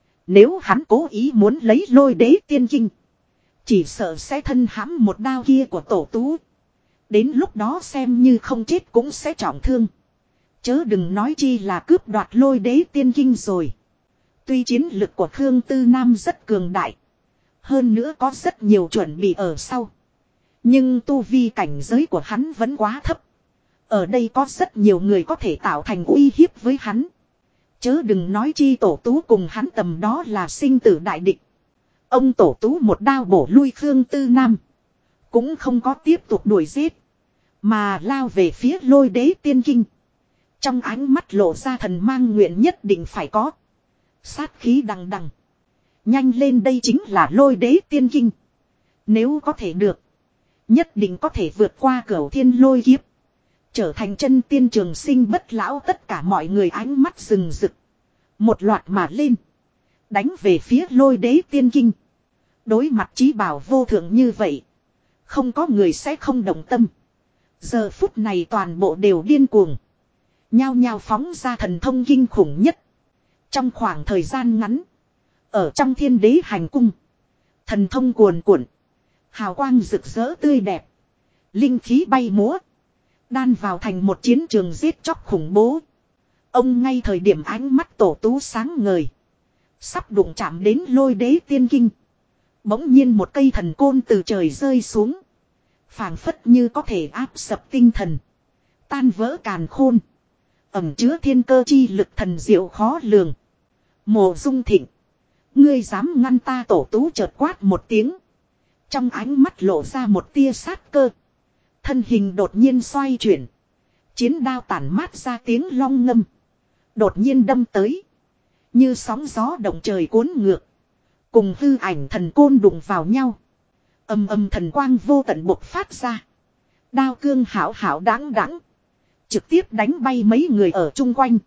Nếu hắn cố ý muốn lấy lôi đế tiên kinh. Chỉ sợ sẽ thân hãm một đao kia của tổ tú. Đến lúc đó xem như không chết cũng sẽ trọng thương. Chớ đừng nói chi là cướp đoạt lôi đế tiên kinh rồi. Tuy chiến lực của Khương Tư Nam rất cường đại. Hơn nữa có rất nhiều chuẩn bị ở sau. Nhưng tu vi cảnh giới của hắn vẫn quá thấp. Ở đây có rất nhiều người có thể tạo thành uy hiếp với hắn. Chớ đừng nói chi tổ tú cùng hắn tầm đó là sinh tử đại địch. Ông tổ tú một đao bổ lui Khương Tư Nam. Cũng không có tiếp tục đuổi giết. Mà lao về phía lôi đế tiên kinh. Trong ánh mắt lộ ra thần mang nguyện nhất định phải có. Sát khí đằng đằng. Nhanh lên, đây chính là lôi đế tiên kinh. Nếu có thể được. Nhất định có thể vượt qua cửu thiên lôi kiếp. Trở thành chân tiên trường sinh bất lão. Tất cả mọi người ánh mắt rừng rực. Một loạt mà lên. Đánh về phía lôi đế tiên kinh. Đối mặt chí bảo vô thượng như vậy. Không có người sẽ không động tâm. Giờ phút này toàn bộ đều điên cuồng. Nhao nhao phóng ra thần thông kinh khủng nhất. Trong khoảng thời gian ngắn. Ở trong thiên đế hành cung. Thần thông cuồn cuộn. Hào quang rực rỡ tươi đẹp. Linh khí bay múa. Đan vào thành một chiến trường giết chóc khủng bố. Ông ngay thời điểm ánh mắt tổ tú sáng ngời. Sắp đụng chạm đến lôi đế tiên kinh. Bỗng nhiên một cây thần côn từ trời rơi xuống. Phảng phất như có thể áp sập tinh thần. Tan vỡ càn khôn. Ẩm chứa thiên cơ chi lực thần diệu khó lường. Mộ Dung Thịnh. Ngươi dám ngăn ta, tổ tú chợt quát một tiếng. Trong ánh mắt lộ ra một tia sát cơ. Thân hình đột nhiên xoay chuyển. Chiến đao tản mát ra tiếng long ngâm. Đột nhiên đâm tới. Như sóng gió động trời cuốn ngược. Cùng hư ảnh thần côn đụng vào nhau. Âm âm thần quang vô tận bộc phát ra. Đao cương hảo hảo đáng đáng. Trực tiếp đánh bay mấy người ở chung quanh.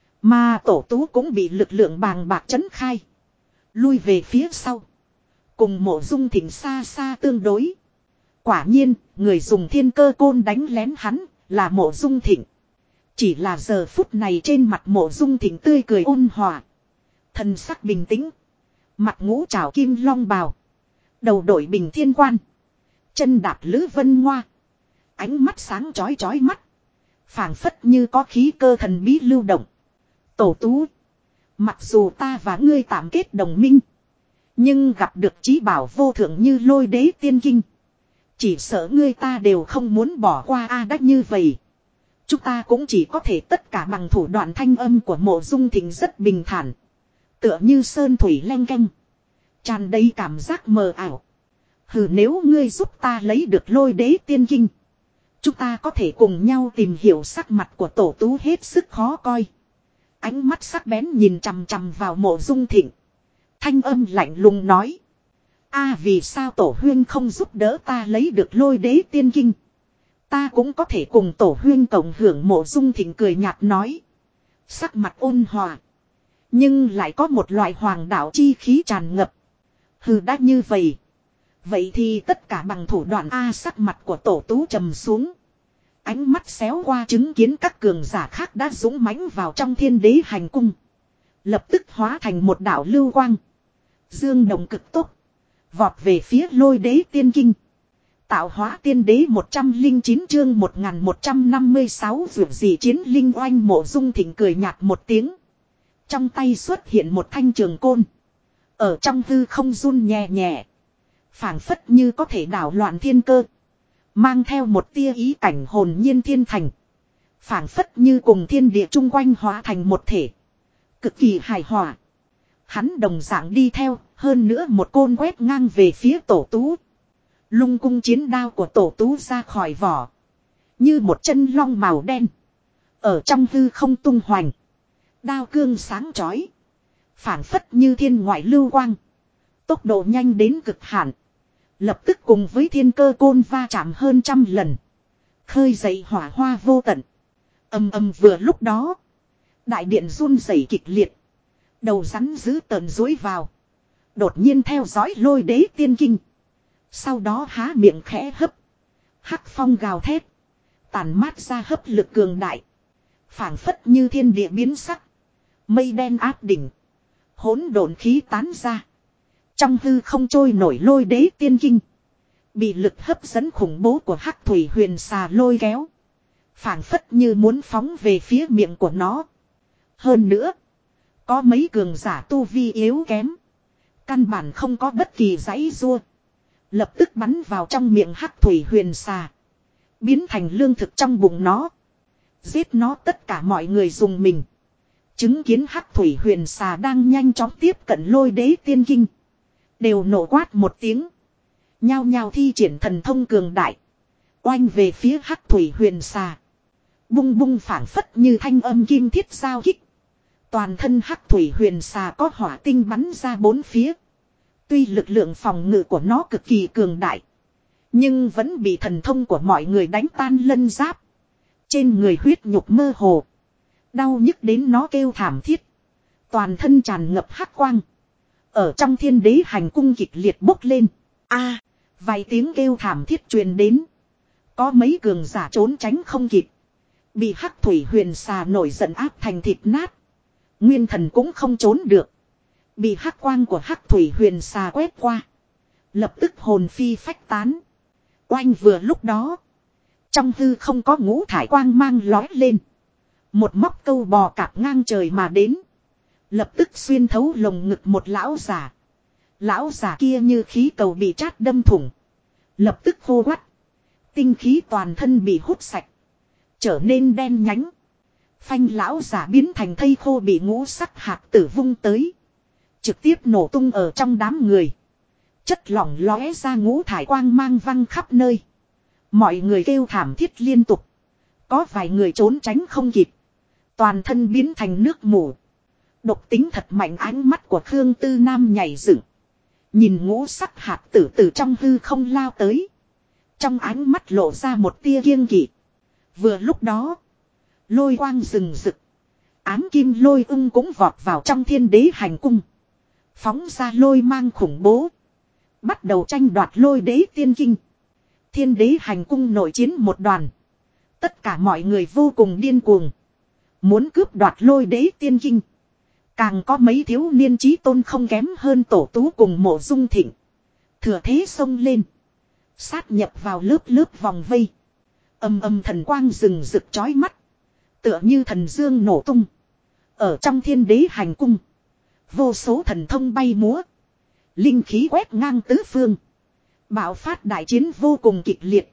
Mà tổ tú cũng bị lực lượng bàng bạc chấn khai. Lui về phía sau. Cùng Mộ Dung Thịnh xa xa tương đối. Quả nhiên, người dùng thiên cơ côn đánh lén hắn là Mộ Dung Thịnh. Chỉ là giờ phút này trên mặt Mộ Dung Thịnh tươi cười ôn hòa. Thần sắc bình tĩnh. Mặt ngũ trảo kim long bào. Đầu đội bình thiên quan. Chân đạp lữ vân ngoa. Ánh mắt sáng chói chói mắt. Phảng phất như có khí cơ thần bí lưu động. Tổ tú. Mặc dù ta và ngươi tạm kết đồng minh. Nhưng gặp được chí bảo vô thượng như lôi đế tiên kinh. Chỉ sợ ngươi ta đều không muốn bỏ qua đắc như vậy. Chúng ta cũng chỉ có thể tất cả bằng thủ đoạn. Thanh âm của Mộ Dung Thịnh rất bình thản. Tựa như sơn thủy leng keng. Tràn đầy cảm giác mờ ảo. Hừ, nếu ngươi giúp ta lấy được lôi đế tiên kinh. Chúng ta có thể cùng nhau tìm hiểu. Sắc mặt của tổ tú hết sức khó coi. Ánh mắt sắc bén nhìn chằm chằm vào Mộ Dung Thịnh. Thanh âm lạnh lùng nói. Vì sao tổ huyên không giúp đỡ ta lấy được lôi đế tiên kinh. Ta cũng có thể cùng tổ huyên cộng hưởng. Mộ Dung Thịnh cười nhạt nói. Sắc mặt ôn hòa. Nhưng lại có một loại hoàng đạo chi khí tràn ngập. Hừ, đã như vậy. Vậy thì tất cả bằng thủ đoạn. Sắc mặt của tổ tú trầm xuống. Ánh mắt xéo qua chứng kiến các cường giả khác đã dũng mãnh vào trong thiên đế hành cung. Lập tức hóa thành một đạo lưu quang. Dương động cực tốc. Vọt về phía lôi đế tiên kinh. Tạo hóa tiên đế 109 chương 1156 vượt gì chiến linh oanh. Mộ Dung Thịnh cười nhạt một tiếng. Trong tay xuất hiện một thanh trường côn. Ở trong hư không run nhẹ nhẹ. Phảng phất như có thể đảo loạn thiên cơ. Mang theo một tia ý cảnh hồn nhiên thiên thành. Phảng phất như cùng thiên địa chung quanh hóa thành một thể. Cực kỳ hài hòa. Hắn đồng dạng đi theo, hơn nữa một côn quét ngang về phía Tổ Tú. Lung cung chiến đao của Tổ Tú ra khỏi vỏ. Như một chân long màu đen. Ở trong hư không tung hoành. Đao cương sáng chói. Phảng phất như thiên ngoại lưu quang. Tốc độ nhanh đến cực hạn. Lập tức cùng với thiên cơ côn va chạm hơn 100 lần. Khơi dậy hỏa hoa vô tận. Ầm ầm vừa lúc đó. Đại điện run rẩy kịch liệt. Đầu rắn giữ tợn dối vào. Đột nhiên theo dõi Lôi Đế tiên kinh. Sau đó há miệng khẽ hấp. Hắc phong gào thét. Tàn mát ra hấp lực cường đại. Phảng phất như thiên địa biến sắc. Mây đen áp đỉnh. Hỗn độn khí tán ra. Trong hư không trôi nổi Lôi Đế tiên kinh. Bị lực hấp dẫn khủng bố của Hắc thủy huyền xà lôi kéo. Phảng phất như muốn phóng về phía miệng của nó. Hơn nữa. Có mấy cường giả tu vi yếu kém. Căn bản không có bất kỳ giãy giụa. Lập tức bắn vào trong miệng Hắc thủy huyền xà. Biến thành lương thực trong bụng nó. Giết nó tất cả mọi người dùng mình. Chứng kiến Hắc thủy huyền xà đang nhanh chóng tiếp cận Lôi Đế tiên kinh. Đều nổ quát một tiếng. Nhao nhao thi triển thần thông cường đại. Oanh về phía Hắc thủy huyền xà. Bung bung phảng phất như thanh âm kim thiết giao kích. Toàn thân Hắc thủy huyền xà có hỏa tinh bắn ra bốn phía. Tuy lực lượng phòng ngự của nó cực kỳ cường đại. Nhưng vẫn bị thần thông của mọi người đánh tan lân giáp. Trên người huyết nhục mơ hồ. Đau nhức đến nó kêu thảm thiết. Toàn thân tràn ngập hắc quang. Ở trong thiên đế hành cung kịch liệt bốc lên. A, vài tiếng kêu thảm thiết truyền đến. Có mấy cường giả trốn tránh không kịp. Bị Hắc thủy huyền xà nổi giận áp thành thịt nát. Nguyên thần cũng không trốn được. Bị hắc quang của Hắc thủy huyền xà quét qua. Lập tức hồn phi phách tán. Oanh vừa lúc đó. Trong hư không có ngũ thải quang mang lói lên. Một móc câu bò cạp ngang trời mà đến. Lập tức xuyên thấu lồng ngực một lão giả. Lão giả kia như khí cầu bị chát đâm thủng. Lập tức khô quắt. Tinh khí toàn thân bị hút sạch. Trở nên đen nhánh. Phanh lão giả biến thành thây khô bị ngũ sắc hạt tử vung tới. Trực tiếp nổ tung ở trong đám người. Chất lỏng lóe ra ngũ thải quang mang văng khắp nơi. Mọi người kêu thảm thiết liên tục. Có vài người trốn tránh không kịp. Toàn thân biến thành nước mù. Độc tính thật mạnh, ánh mắt của Khương Tư Nam nhảy dựng. Nhìn ngũ sắc hạt tử từ trong hư không lao tới. Trong ánh mắt lộ ra một tia kiêng kỵ. Vừa lúc đó. Lôi quang rừng rực. Ám kim lôi ưng cũng vọt vào trong thiên đế hành cung. Phóng ra lôi mang khủng bố. Bắt đầu tranh đoạt Lôi Đế tiên kinh. Thiên đế hành cung nội chiến một đoàn. Tất cả mọi người vô cùng điên cuồng. Muốn cướp đoạt Lôi Đế tiên kinh. Càng có mấy thiếu niên chí tôn không kém hơn Tổ Tú cùng Mộ Dung Thịnh. Thừa thế xông lên. Sát nhập vào lớp lớp vòng vây. Âm âm thần quang rừng rực chói mắt. Tựa như thần dương nổ tung. Ở trong thiên đế hành cung. Vô số thần thông bay múa. Linh khí quét ngang tứ phương. Bạo phát đại chiến vô cùng kịch liệt.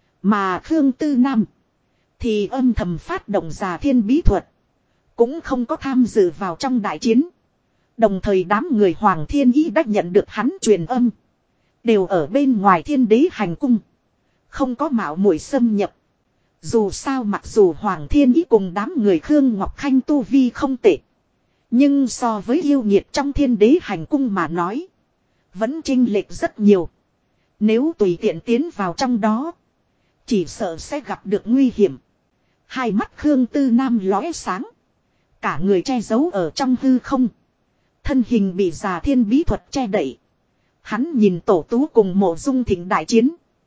Mà Khương Tư Nam thì âm thầm phát động Già Thiên bí thuật. Cũng không có tham dự vào trong đại chiến. Đồng thời đám người Hoàng Thiên Ý đã nhận được hắn truyền âm. Đều ở bên ngoài thiên đế hành cung. Không có mạo muội xâm nhập. Dù sao mặc dù Hoàng Thiên Ý cùng đám người Khương Ngọc Khanh tu vi không tệ. Nhưng so với yêu nghiệt trong thiên đế hành cung mà nói. Vẫn chênh lệch rất nhiều. Nếu tùy tiện tiến vào trong đó. Chỉ sợ sẽ gặp được nguy hiểm. Hai mắt Khương Tư Nam lóe sáng. Cả người che giấu ở trong hư không. Thân hình bị Già Thiên bí thuật che đậy. Hắn nhìn Tổ Tú cùng Mộ Dung Thịnh đại chiến.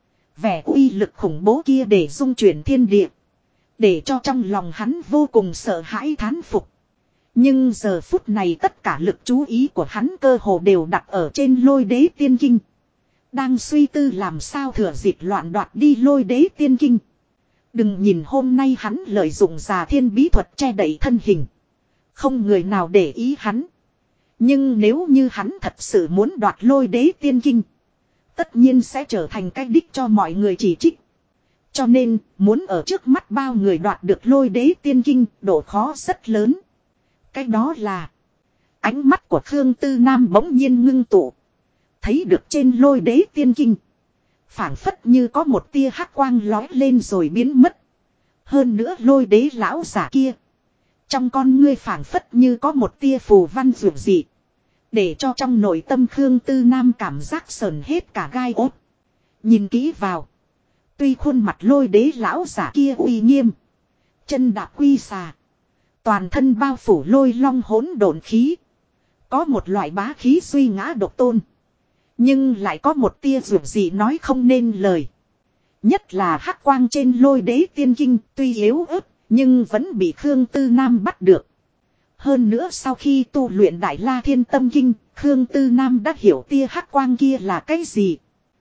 Vẻ uy lực khủng bố kia để dung chuyển thiên địa. Để cho trong lòng hắn vô cùng sợ hãi thán phục. Nhưng giờ phút này tất cả lực chú ý của hắn cơ hồ đều đặt ở trên Lôi Đế tiên kinh. Đang suy tư làm sao thừa dịp loạn đoạt đi Lôi Đế tiên kinh. Đừng nhìn hôm nay hắn lợi dụng Già Thiên bí thuật che đậy thân hình. Không người nào để ý hắn. Nhưng nếu như hắn thật sự muốn đoạt lôi đế tiên kinh, tất nhiên sẽ trở thành cái đích cho mọi người chỉ trích. Cho nên, muốn ở trước mắt bao người đoạt được lôi đế tiên kinh, độ khó rất lớn. Cái đó là ánh mắt của Khương Tư Nam bỗng nhiên ngưng tụ. Thấy được trên lôi đế tiên kinh, phảng phất như có một tia hắc quang lói lên rồi biến mất. Hơn nữa lôi đế lão giả kia, trong con ngươi phảng phất như có một tia phù văn dường dị, để cho trong nội tâm Khương Tư Nam cảm giác sờn hết cả gai ốt. Nhìn kỹ vào, tuy khuôn mặt lôi đế lão giả kia uy nghiêm, chân đạp quy xà, toàn thân bao phủ lôi long hỗn độn khí, có một loại bá khí suy ngã độc tôn, nhưng lại có một tia dường dị nói không nên lời. Nhất là hắc quang trên lôi đế tiên kinh tuy yếu ớt, nhưng vẫn bị Khương Tư Nam bắt được. Hơn nữa sau khi tu luyện Đại La Thiên Tâm Kinh, Khương Tư Nam đã hiểu tia hắc quang kia là cái gì.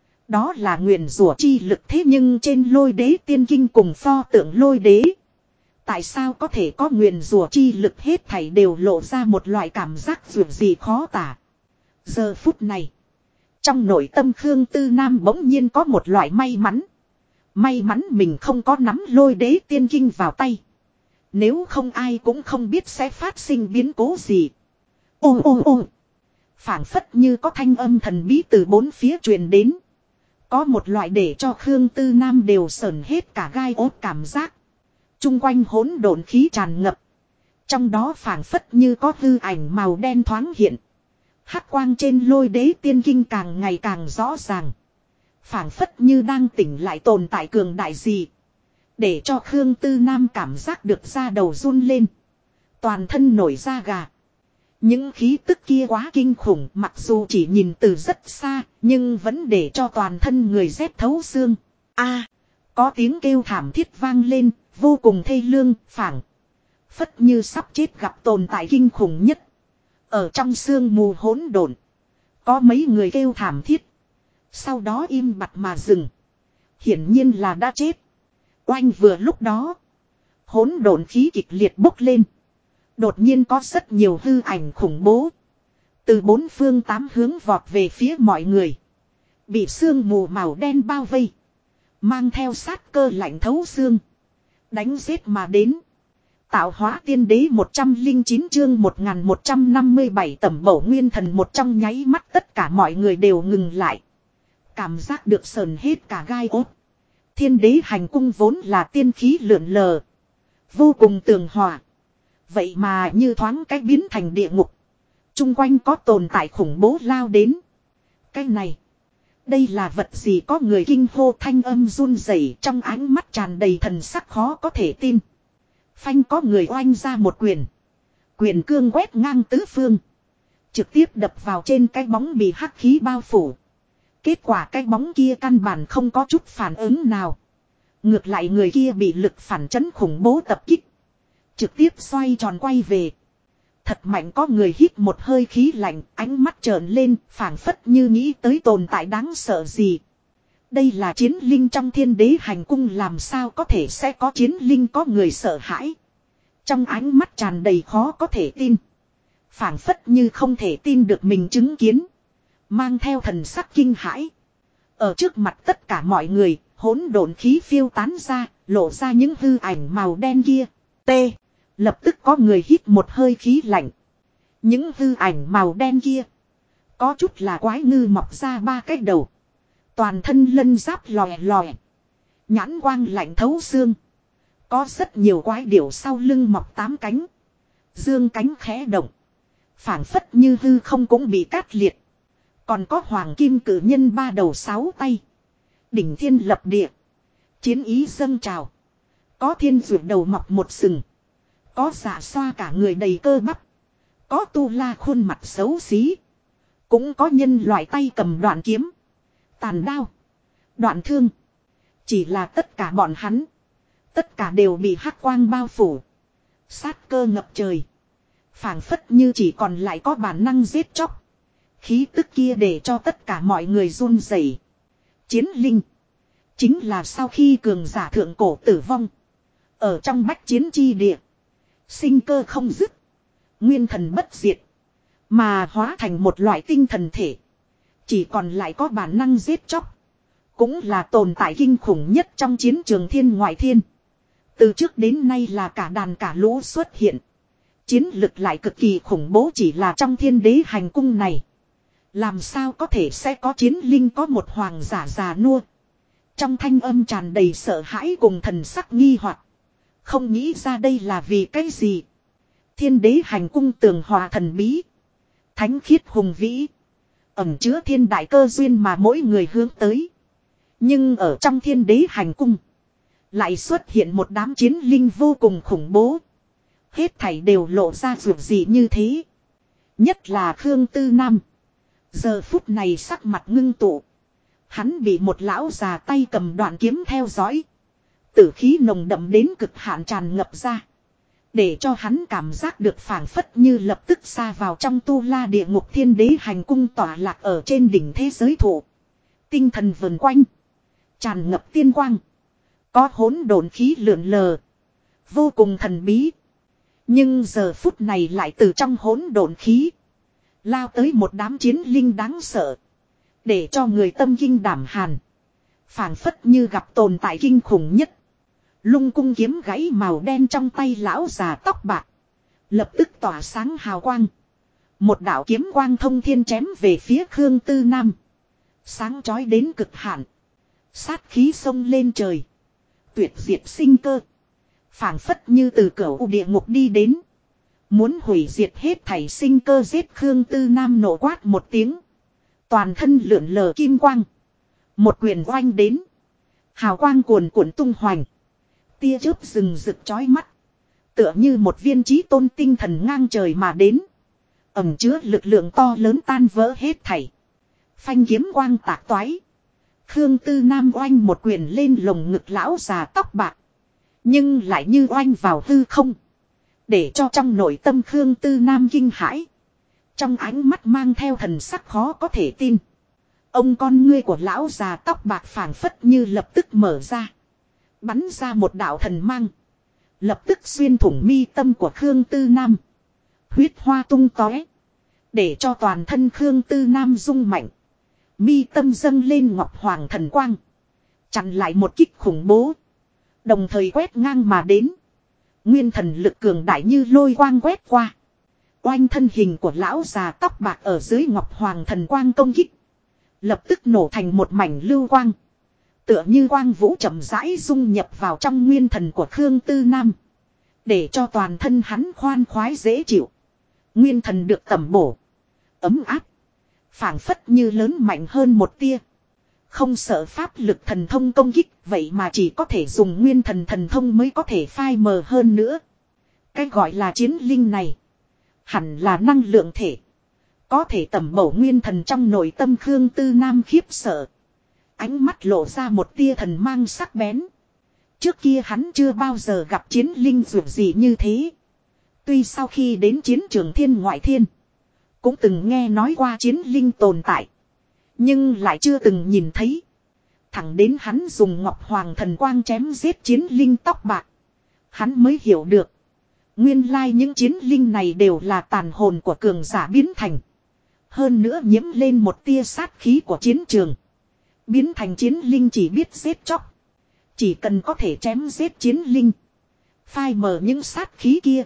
Đó là nguyền rủa chi lực, thế nhưng trên lôi đế tiên kinh cùng pho tượng lôi đế, tại sao có thể có nguyền rủa chi lực, hết thảy đều lộ ra một loại cảm giác dường gì khó tả. Giờ phút này, trong nội tâm Khương Tư Nam bỗng nhiên có một loại may mắn. May mắn mình không có nắm lôi đế tiên kinh vào tay. Nếu không ai cũng không biết sẽ phát sinh biến cố gì. Ô ô ô. Phảng phất như có thanh âm thần bí từ bốn phía truyền đến. Có một loại để cho Khương Tư Nam đều sờn hết cả gai ốt cảm giác. Trung quanh hỗn độn khí tràn ngập. Trong đó phảng phất như có hư ảnh màu đen thoáng hiện. Hắc quang trên lôi đế tiên kinh càng ngày càng rõ ràng. Phảng phất như đang tỉnh lại tồn tại cường đại gì. Để cho Khương Tư Nam cảm giác được da đầu run lên. Toàn thân nổi da gà. Những khí tức kia quá kinh khủng, mặc dù chỉ nhìn từ rất xa, nhưng vẫn để cho toàn thân người rét thấu xương. A, có tiếng kêu thảm thiết vang lên, vô cùng thê lương, phảng phất như sắp chết gặp tồn tại kinh khủng nhất. Ở trong sương mù hỗn độn, có mấy người kêu thảm thiết. Sau đó im bặt mà dừng. Hiển nhiên là đã chết. Oanh, vừa lúc đó, hỗn độn khí kịch liệt bốc lên. Đột nhiên có rất nhiều hư ảnh khủng bố. Từ bốn phương tám hướng vọt về phía mọi người. Bị sương mù màu đen bao vây. Mang theo sát cơ lạnh thấu xương. Đánh giết mà đến. Tạo hóa tiên đế 109 chương 1157 tẩm bổ nguyên thần, một trong nháy mắt tất cả mọi người đều ngừng lại. Cảm giác được sờn hết cả gai ốt. Thiên đế hành cung vốn là tiên khí lượn lờ. Vô cùng tường hòa. Vậy mà như thoáng cách biến thành địa ngục. Trung quanh có tồn tại khủng bố lao đến. Cái này, đây là vật gì, có người kinh hô, thanh âm run rẩy, trong ánh mắt tràn đầy thần sắc khó có thể tin. Phanh, có người oanh ra một quyền. Quyền cương quét ngang tứ phương. Trực tiếp đập vào trên cái bóng bị hắc khí bao phủ. Kết quả cái bóng kia căn bản không có chút phản ứng nào. Ngược lại người kia bị lực phản chấn khủng bố tập kích. Trực tiếp xoay tròn quay về. Thật mạnh, có người hít một hơi khí lạnh, ánh mắt trợn lên, phảng phất như nghĩ tới tồn tại đáng sợ gì. Đây là chiến linh trong thiên đế hành cung, làm sao có thể sẽ có chiến linh, có người sợ hãi. Trong ánh mắt tràn đầy khó có thể tin. Phảng phất như không thể tin được mình chứng kiến. Mang theo thần sắc kinh hãi. Ở trước mặt tất cả mọi người, hỗn độn khí phiêu tán ra, lộ ra những hư ảnh màu đen kia. T. Lập tức có người hít một hơi khí lạnh. Những hư ảnh màu đen kia, có chút là quái ngư mọc ra ba cái đầu. Toàn thân lân giáp lòe lòe. Nhãn quang lạnh thấu xương. Có rất nhiều quái điểu sau lưng mọc 8 cánh. Dương cánh khẽ động. Phảng phất như hư không cũng bị cắt liệt. Còn có hoàng kim cử nhân 3 đầu 6 tay. Đỉnh thiên lập địa. Chiến ý dâng trào. Có thiên dược đầu mọc một sừng. Có dạ xoa cả người đầy cơ bắp. Có tu la khuôn mặt xấu xí. Cũng có nhân loại tay cầm đoạn kiếm, tàn đao, đoạn thương. Chỉ là tất cả bọn hắn, tất cả đều bị hắc quang bao phủ. Sát cơ ngập trời. Phảng phất như chỉ còn lại có bản năng giết chóc. Khí tức kia để cho tất cả mọi người run rẩy. Chiến linh, chính là sau khi cường giả thượng cổ tử vong, ở trong bách chiến chi địa, sinh cơ không dứt, nguyên thần bất diệt, Mà hóa thành một loại tinh thần thể. Chỉ còn lại có bản năng giết chóc. Cũng là tồn tại kinh khủng nhất trong chiến trường thiên ngoại thiên. Từ trước đến nay là cả đàn cả lũ xuất hiện. Chiến lực lại cực kỳ khủng bố, chỉ là trong thiên đế hành cung này. Làm sao có thể sẽ có chiến linh có một hoàng giả già nua. Trong thanh âm tràn đầy sợ hãi cùng thần sắc nghi hoặc. Không nghĩ ra đây là vì cái gì. Thiên đế hành cung tường hòa thần bí. Thánh khiết hùng vĩ. Ẩn chứa thiên đại cơ duyên mà mỗi người hướng tới. Nhưng ở trong thiên đế hành cung. Lại xuất hiện một đám chiến linh vô cùng khủng bố. Hết thảy đều lộ ra ruột gì như thế. Nhất là Khương Tư Nam. Giờ phút này sắc mặt ngưng tụ. Hắn bị một lão già tay cầm đoạn kiếm theo dõi. Tử khí nồng đậm đến cực hạn tràn ngập ra. Để cho hắn cảm giác được phảng phất như lập tức xa vào trong tu la địa ngục thiên đế hành cung tỏa lạc ở trên đỉnh thế giới thụ. Tinh thần vần quanh. Tràn ngập tiên quang. Có hỗn độn khí lượn lờ. Vô cùng thần bí. Nhưng giờ phút này lại từ trong hỗn độn khí. Lao tới một đám chiến linh đáng sợ. Để cho người tâm kinh đảm hàn. Phảng phất như gặp tồn tại kinh khủng nhất. Lung cung kiếm gãy màu đen trong tay lão già tóc bạc. Lập tức tỏa sáng hào quang. Một đạo kiếm quang thông thiên chém về phía Khương Tư Nam. Sáng chói đến cực hạn. Sát khí sông lên trời. Tuyệt diệt sinh cơ. Phảng phất như từ cửu địa ngục đi đến. Muốn hủy diệt hết thảy sinh cơ giết Khương Tư Nam nổ quát một tiếng. Toàn thân lượn lờ kim quang. Một quyền oanh đến. Hào quang cuồn cuộn tung hoành. Tia chớp rừng rực chói mắt. Tựa như một viên chí tôn tinh thần ngang trời mà đến. Ẩm chứa lực lượng to lớn tan vỡ hết thảy. Phanh kiếm quang tạc toái. Khương Tư Nam oanh một quyền lên lồng ngực lão già tóc bạc. Nhưng lại như oanh vào hư không. Để cho trong nội tâm Khương Tư Nam kinh hãi. Trong ánh mắt mang theo thần sắc khó có thể tin. Ông con ngươi của lão già tóc bạc phảng phất như lập tức mở ra. Bắn ra một đạo thần mang. Lập tức xuyên thủng mi tâm của Khương Tư Nam. Huyết hoa tung tóe. Để cho toàn thân Khương Tư Nam rung mạnh. Mi tâm dâng lên ngọc hoàng thần quang. Chặn lại một kích khủng bố. Đồng thời quét ngang mà đến. Nguyên thần lực cường đại như lôi quang quét qua. Oanh thân hình của lão già tóc bạc ở dưới ngọc hoàng thần quang công kích. Lập tức nổ thành một mảnh lưu quang. Tựa như quang vũ chậm rãi dung nhập vào trong nguyên thần của Khương Tư Nam. Để cho toàn thân hắn khoan khoái dễ chịu. Nguyên thần được tẩm bổ. Ấm áp. Phảng phất như lớn mạnh hơn một tia. Không sợ pháp lực thần thông công kích. Vậy mà chỉ có thể dùng nguyên thần thần thông mới có thể phai mờ hơn nữa. Cái gọi là chiến linh này. Hẳn là năng lượng thể. Có thể tẩm bổ nguyên thần trong nội tâm Khương Tư Nam khiếp sợ. Ánh mắt lộ ra một tia thần mang sắc bén. Trước kia hắn chưa bao giờ gặp chiến linh dù gì như thế. Tuy sau khi đến chiến trường thiên ngoại thiên. Cũng từng nghe nói qua chiến linh tồn tại. Nhưng lại chưa từng nhìn thấy. Thẳng đến hắn dùng ngọc hoàng thần quang chém giết chiến linh tóc bạc. Hắn mới hiểu được. Nguyên lai những chiến linh này đều là tàn hồn của cường giả biến thành. Hơn nữa nhiễm lên một tia sát khí của chiến trường. Biến thành chiến linh chỉ biết giết chóc. Chỉ cần có thể chém giết chiến linh. Phai mờ những sát khí kia.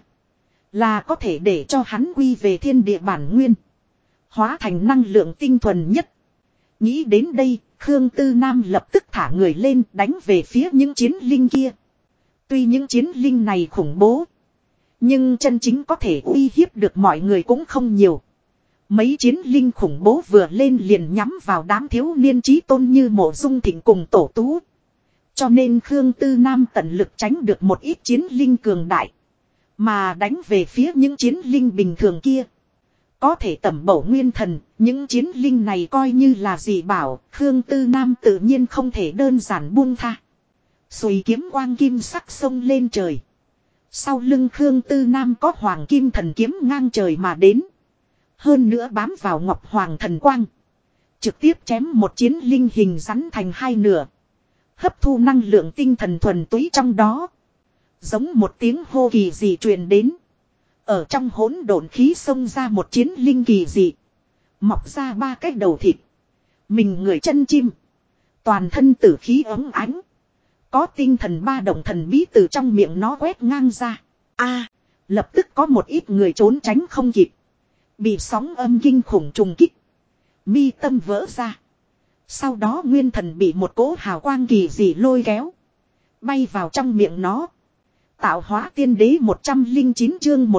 Là có thể để cho hắn quy về thiên địa bản nguyên. Hóa thành năng lượng tinh thuần nhất. Nghĩ đến đây, Khương Tư Nam lập tức thả người lên đánh về phía những chiến linh kia. Tuy những chiến linh này khủng bố. Nhưng chân chính có thể uy hiếp được mọi người cũng không nhiều. Mấy chiến linh khủng bố vừa lên liền nhắm vào đám thiếu niên chí tôn như Mộ Dung Thịnh cùng Tổ Tú. Cho nên Khương Tư Nam tận lực tránh được một ít chiến linh cường đại. Mà đánh về phía những chiến linh bình thường kia. Có thể tẩm bổ nguyên thần, những chiến linh này coi như là gì bảo, Khương Tư Nam tự nhiên không thể đơn giản buông tha. Xùy kiếm quang kim sắc sông lên trời. Sau lưng Khương Tư Nam có hoàng kim thần kiếm ngang trời mà đến. Hơn nữa bám vào ngọc hoàng thần quang. Trực tiếp chém một chiến linh hình rắn thành hai nửa. Hấp thu năng lượng tinh thần thuần túy trong đó. Giống một tiếng hô kỳ dị truyền đến. Ở trong hỗn độn khí xông ra một chiến linh kỳ dị. Mọc ra 3 cái đầu thịt. Mình người chân chim. Toàn thân tử khí ấm ánh. Có tinh thần ba động thần bí từ trong miệng nó quét ngang ra. Lập tức có một ít người trốn tránh không kịp. Bị sóng âm kinh khủng trùng kích. Mi tâm vỡ ra. Sau đó nguyên thần bị một cỗ hào quang kỳ dị lôi kéo. Bay vào trong miệng nó. Tạo hóa tiên đế 109 chương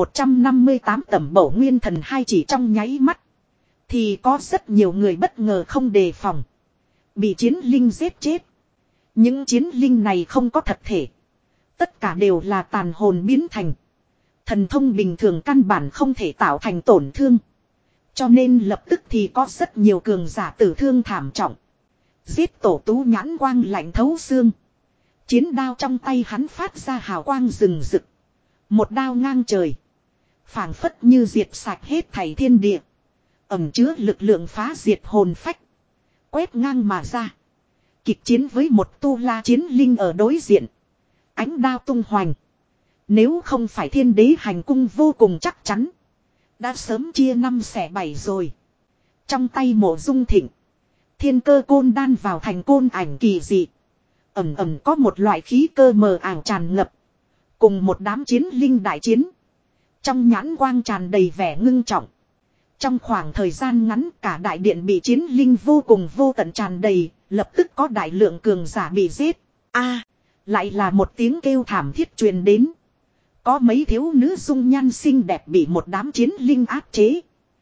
1158 tẩm bổ nguyên thần hai chỉ trong nháy mắt. Thì có rất nhiều người bất ngờ không đề phòng. Bị chiến linh giết chết. Những chiến linh này không có thật thể. Tất cả đều là tàn hồn biến thành. Thần thông bình thường căn bản không thể tạo thành tổn thương. Cho nên lập tức thì có rất nhiều cường giả tử thương thảm trọng. Giết tổ tú nhãn quang lạnh thấu xương. Chiến đao trong tay hắn phát ra hào quang rừng rực. Một đao ngang trời. Phảng phất như diệt sạch hết thảy thiên địa. Ẩm chứa lực lượng phá diệt hồn phách. Quét ngang mà ra. Kịch chiến với một tu la chiến linh ở đối diện. Ánh đao tung hoành. Nếu không phải thiên đế hành cung vô cùng chắc chắn. Đã sớm chia 5 xẻ 7 rồi. Trong tay Mộ Dung Thịnh. Thiên cơ côn đan vào thành côn ảnh kỳ dị. Ẩm ẩm có một loại khí cơ mờ ảo tràn ngập. Cùng một đám chiến linh đại chiến. Trong nhãn quang tràn đầy vẻ ngưng trọng. Trong khoảng thời gian ngắn cả đại điện bị chiến linh vô cùng vô tận tràn đầy. Lập tức có đại lượng cường giả bị giết. Lại là một tiếng kêu thảm thiết truyền đến. Có mấy thiếu nữ dung nhan xinh đẹp bị một đám chiến linh áp chế.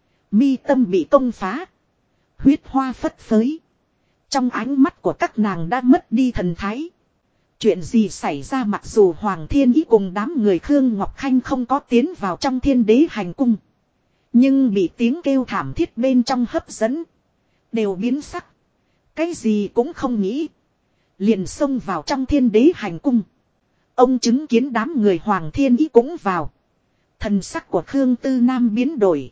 Mi tâm bị công phá. Huyết hoa phất phới. Trong ánh mắt của các nàng đã mất đi thần thái. Chuyện gì xảy ra mặc dù Hoàng Thiên Ý cùng đám người Khương Ngọc Khanh không có tiến vào trong thiên đế hành cung. Nhưng bị tiếng kêu thảm thiết bên trong hấp dẫn. Đều biến sắc. Cái gì cũng không nghĩ. Liền xông vào trong thiên đế hành cung. Ông chứng kiến đám người Hoàng Thiên Ý cũng vào. Thần sắc của Khương Tư Nam biến đổi.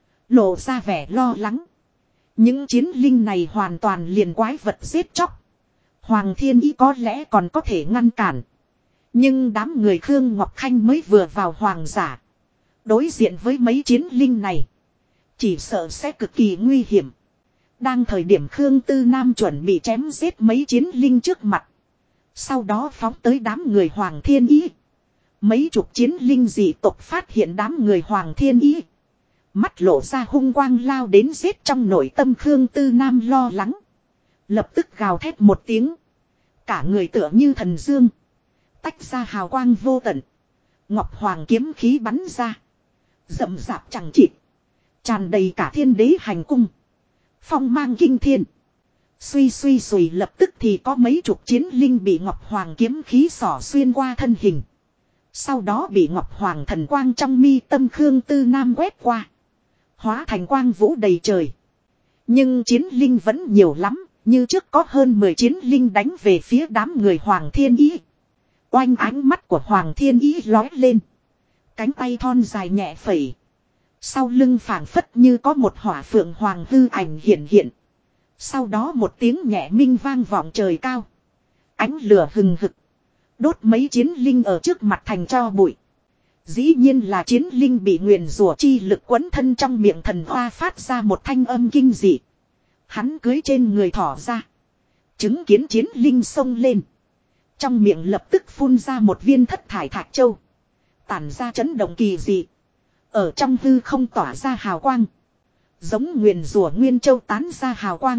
Lộ ra vẻ lo lắng. Những chiến linh này hoàn toàn liền quái vật giết chóc. Hoàng Thiên Ý có lẽ còn có thể ngăn cản. Nhưng đám người Khương Ngọc Khanh mới vừa vào hoàng giả. Đối diện với mấy chiến linh này. Chỉ sợ sẽ cực kỳ nguy hiểm. Đang thời điểm Khương Tư Nam chuẩn bị chém giết mấy chiến linh trước mặt. Sau đó phóng tới đám người Hoàng Thiên Ý. Mấy chục chiến linh dị tộc phát hiện đám người Hoàng Thiên Ý. Mắt lộ ra hung quang lao đến giết trong nội tâm Khương Tư Nam lo lắng. Lập tức gào thét một tiếng. Cả người tựa như thần dương. Tách ra hào quang vô tận. Ngọc Hoàng kiếm khí bắn ra. Rậm rạp chẳng chịt. Tràn đầy cả thiên đế hành cung. Phong mang kinh thiên. Suy suy sùi lập tức thì có mấy chục chiến linh bị Ngọc Hoàng kiếm khí xỏ xuyên qua thân hình. Sau đó bị Ngọc Hoàng thần quang trong mi tâm Khương Tư Nam quét qua. Hóa thành quang vũ đầy trời. Nhưng chiến linh vẫn nhiều lắm. Như trước có hơn 10 chiến linh đánh về phía đám người Hoàng Thiên Ý. Oanh ánh mắt của Hoàng Thiên Ý lói lên. Cánh tay thon dài nhẹ phẩy. Sau lưng phảng phất như có một hỏa phượng hoàng hư ảnh hiện hiện. Sau đó một tiếng nhẹ minh vang vọng trời cao. Ánh lửa hừng hực. Đốt mấy chiến linh ở trước mặt thành tro bụi. Dĩ nhiên là chiến linh bị nguyền rủa chi lực quấn thân trong miệng thần hoa phát ra một thanh âm kinh dị. Hắn cưới trên người thỏ ra. Chứng kiến chiến linh xông lên. Trong miệng lập tức phun ra một viên thất thải thạch châu. Tản ra chấn động kỳ dị. Ở trong hư không tỏa ra hào quang. Giống nguyền rủa nguyên châu tán ra hào quang.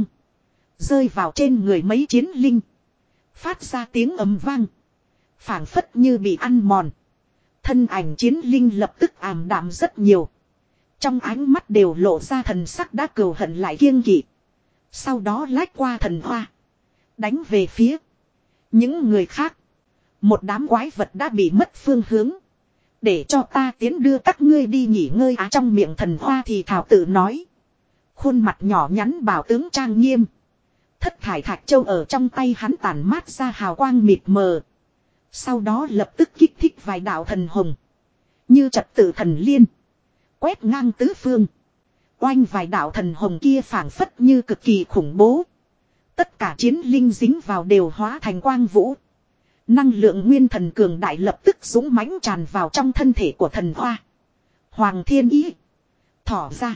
Rơi vào trên người mấy chiến linh. Phát ra tiếng ầm vang. Phảng phất như bị ăn mòn. Thân ảnh chiến linh lập tức ảm đạm rất nhiều. Trong ánh mắt đều lộ ra thần sắc đã cừu hận lại kiêng kỵ. Sau đó lách qua thần hoa. Đánh về phía những người khác. Một đám quái vật đã bị mất phương hướng. Để cho ta tiến đưa các ngươi đi nghỉ ngơi trong miệng thần hoa thì thảo tự nói. Khuôn mặt nhỏ nhắn bảo tướng trang nghiêm. Thất thải thạch châu ở trong tay hắn tản mát ra hào quang mịt mờ. Sau đó lập tức kích thích vài đạo thần hồng. Như trật tự thần liên. Quét ngang tứ phương. Oanh vài đạo thần hồng kia phảng phất như cực kỳ khủng bố. Tất cả chiến linh dính vào đều hóa thành quang vũ. Năng lượng nguyên thần cường đại lập tức dũng mãnh tràn vào trong thân thể của thần hoa. Hoàng Thiên Ý. Thỏ ra.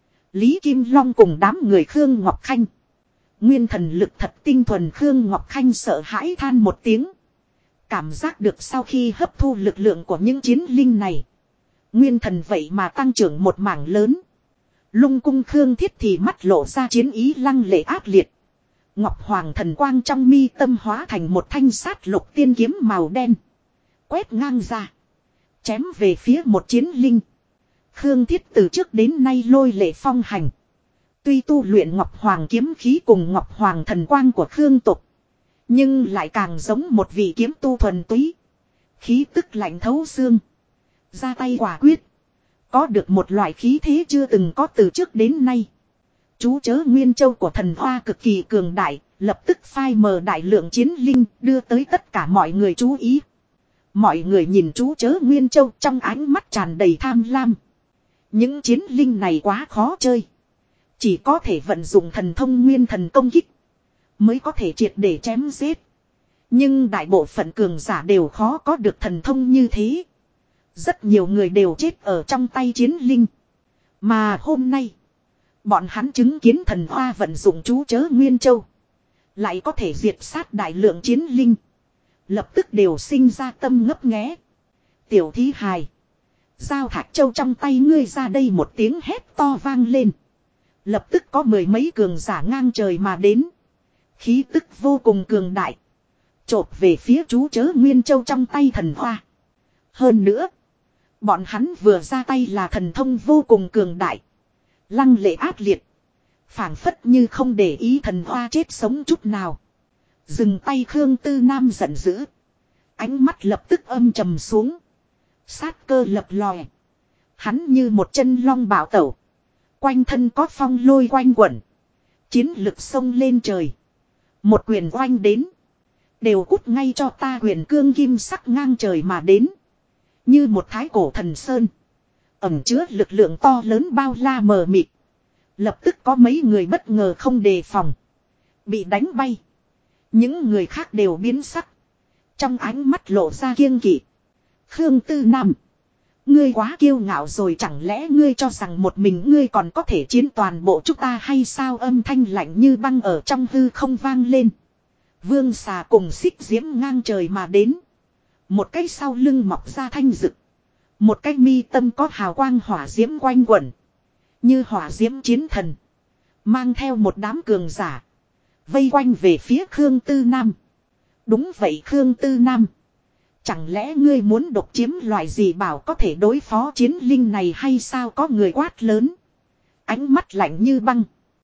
Lý Kim Long cùng đám người Khương Ngọc Khanh. Nguyên thần lực thật tinh thuần, Khương Ngọc Khanh sợ hãi than một tiếng. Cảm giác được sau khi hấp thu lực lượng của những chiến linh này. Nguyên thần vậy mà tăng trưởng một mảng lớn. Lung cung Khương Thiết thì mắt lộ ra chiến ý lăng lệ ác liệt. Ngọc Hoàng thần quang trong mi tâm hóa thành một thanh sát lục tiên kiếm màu đen. Quét ngang ra. Chém về phía một chiến linh. Khương Thiết từ trước đến nay lôi lệ phong hành. Tuy tu luyện Ngọc Hoàng kiếm khí cùng Ngọc Hoàng thần quang của Khương tục. Nhưng lại càng giống một vị kiếm tu thuần túy. Khí tức lạnh thấu xương. Ra tay quả quyết. Có được một loại khí thế chưa từng có từ trước đến nay. Chú chớ Nguyên Châu của thần hoa cực kỳ cường đại. Lập tức phai mờ đại lượng chiến linh đưa tới tất cả mọi người chú ý. Mọi người nhìn chú chớ Nguyên Châu trong ánh mắt tràn đầy tham lam. Những chiến linh này quá khó chơi. Chỉ có thể vận dụng thần thông nguyên thần công kích. Mới có thể triệt để chém giết. Nhưng đại bộ phận cường giả đều khó có được thần thông như thế. Rất nhiều người đều chết ở trong tay chiến linh. Mà hôm nay. Bọn hắn chứng kiến thần hoa vận dụng chú chớ Nguyên Châu. Lại có thể diệt sát đại lượng chiến linh. Lập tức đều sinh ra tâm ngấp nghé. Tiểu thí hài. Giao Thạch Châu trong tay ngươi ra đây, một tiếng hét to vang lên. Lập tức có mười mấy cường giả ngang trời mà đến. Khí tức vô cùng cường đại. Chộp về phía chú chớ Nguyên Châu trong tay thần hoa. Hơn nữa. Bọn hắn vừa ra tay là thần thông vô cùng cường đại. Lăng lệ ác liệt. Phảng phất như không để ý thần hoa chết sống chút nào. Dừng tay Khương Tư Nam giận dữ. Ánh mắt lập tức âm trầm xuống. Sát cơ lập lòe. Hắn như một chân long bạo tẩu. Quanh thân có phong lôi quanh quẩn. Chiến lực sông lên trời. Một quyền oanh đến. Đều cút ngay cho ta, quyền cương kim sắc ngang trời mà đến. Như một thái cổ thần sơn. Ẩm chứa lực lượng to lớn bao la mờ mịt. Lập tức có mấy người bất ngờ không đề phòng. Bị đánh bay. Những người khác đều biến sắc. Trong ánh mắt lộ ra kiêng kỵ. Khương Tư Nam. Ngươi quá kiêu ngạo rồi, chẳng lẽ ngươi cho rằng một mình ngươi còn có thể chiến toàn bộ chúng ta hay sao? Âm thanh lạnh như băng ở trong hư không vang lên. Vương xà cùng xích diễm ngang trời mà đến. Một cái sau lưng mọc ra thanh rực. Một cái mi tâm có hào quang hỏa diễm quanh quẩn. Như hỏa diễm chiến thần. Mang theo một đám cường giả. Vây quanh về phía Khương Tư Nam. Đúng vậy Khương Tư Nam. Chẳng lẽ ngươi muốn độc chiếm loại gì bảo có thể đối phó chiến linh này hay sao? Có người quát lớn. Ánh mắt lạnh như băng.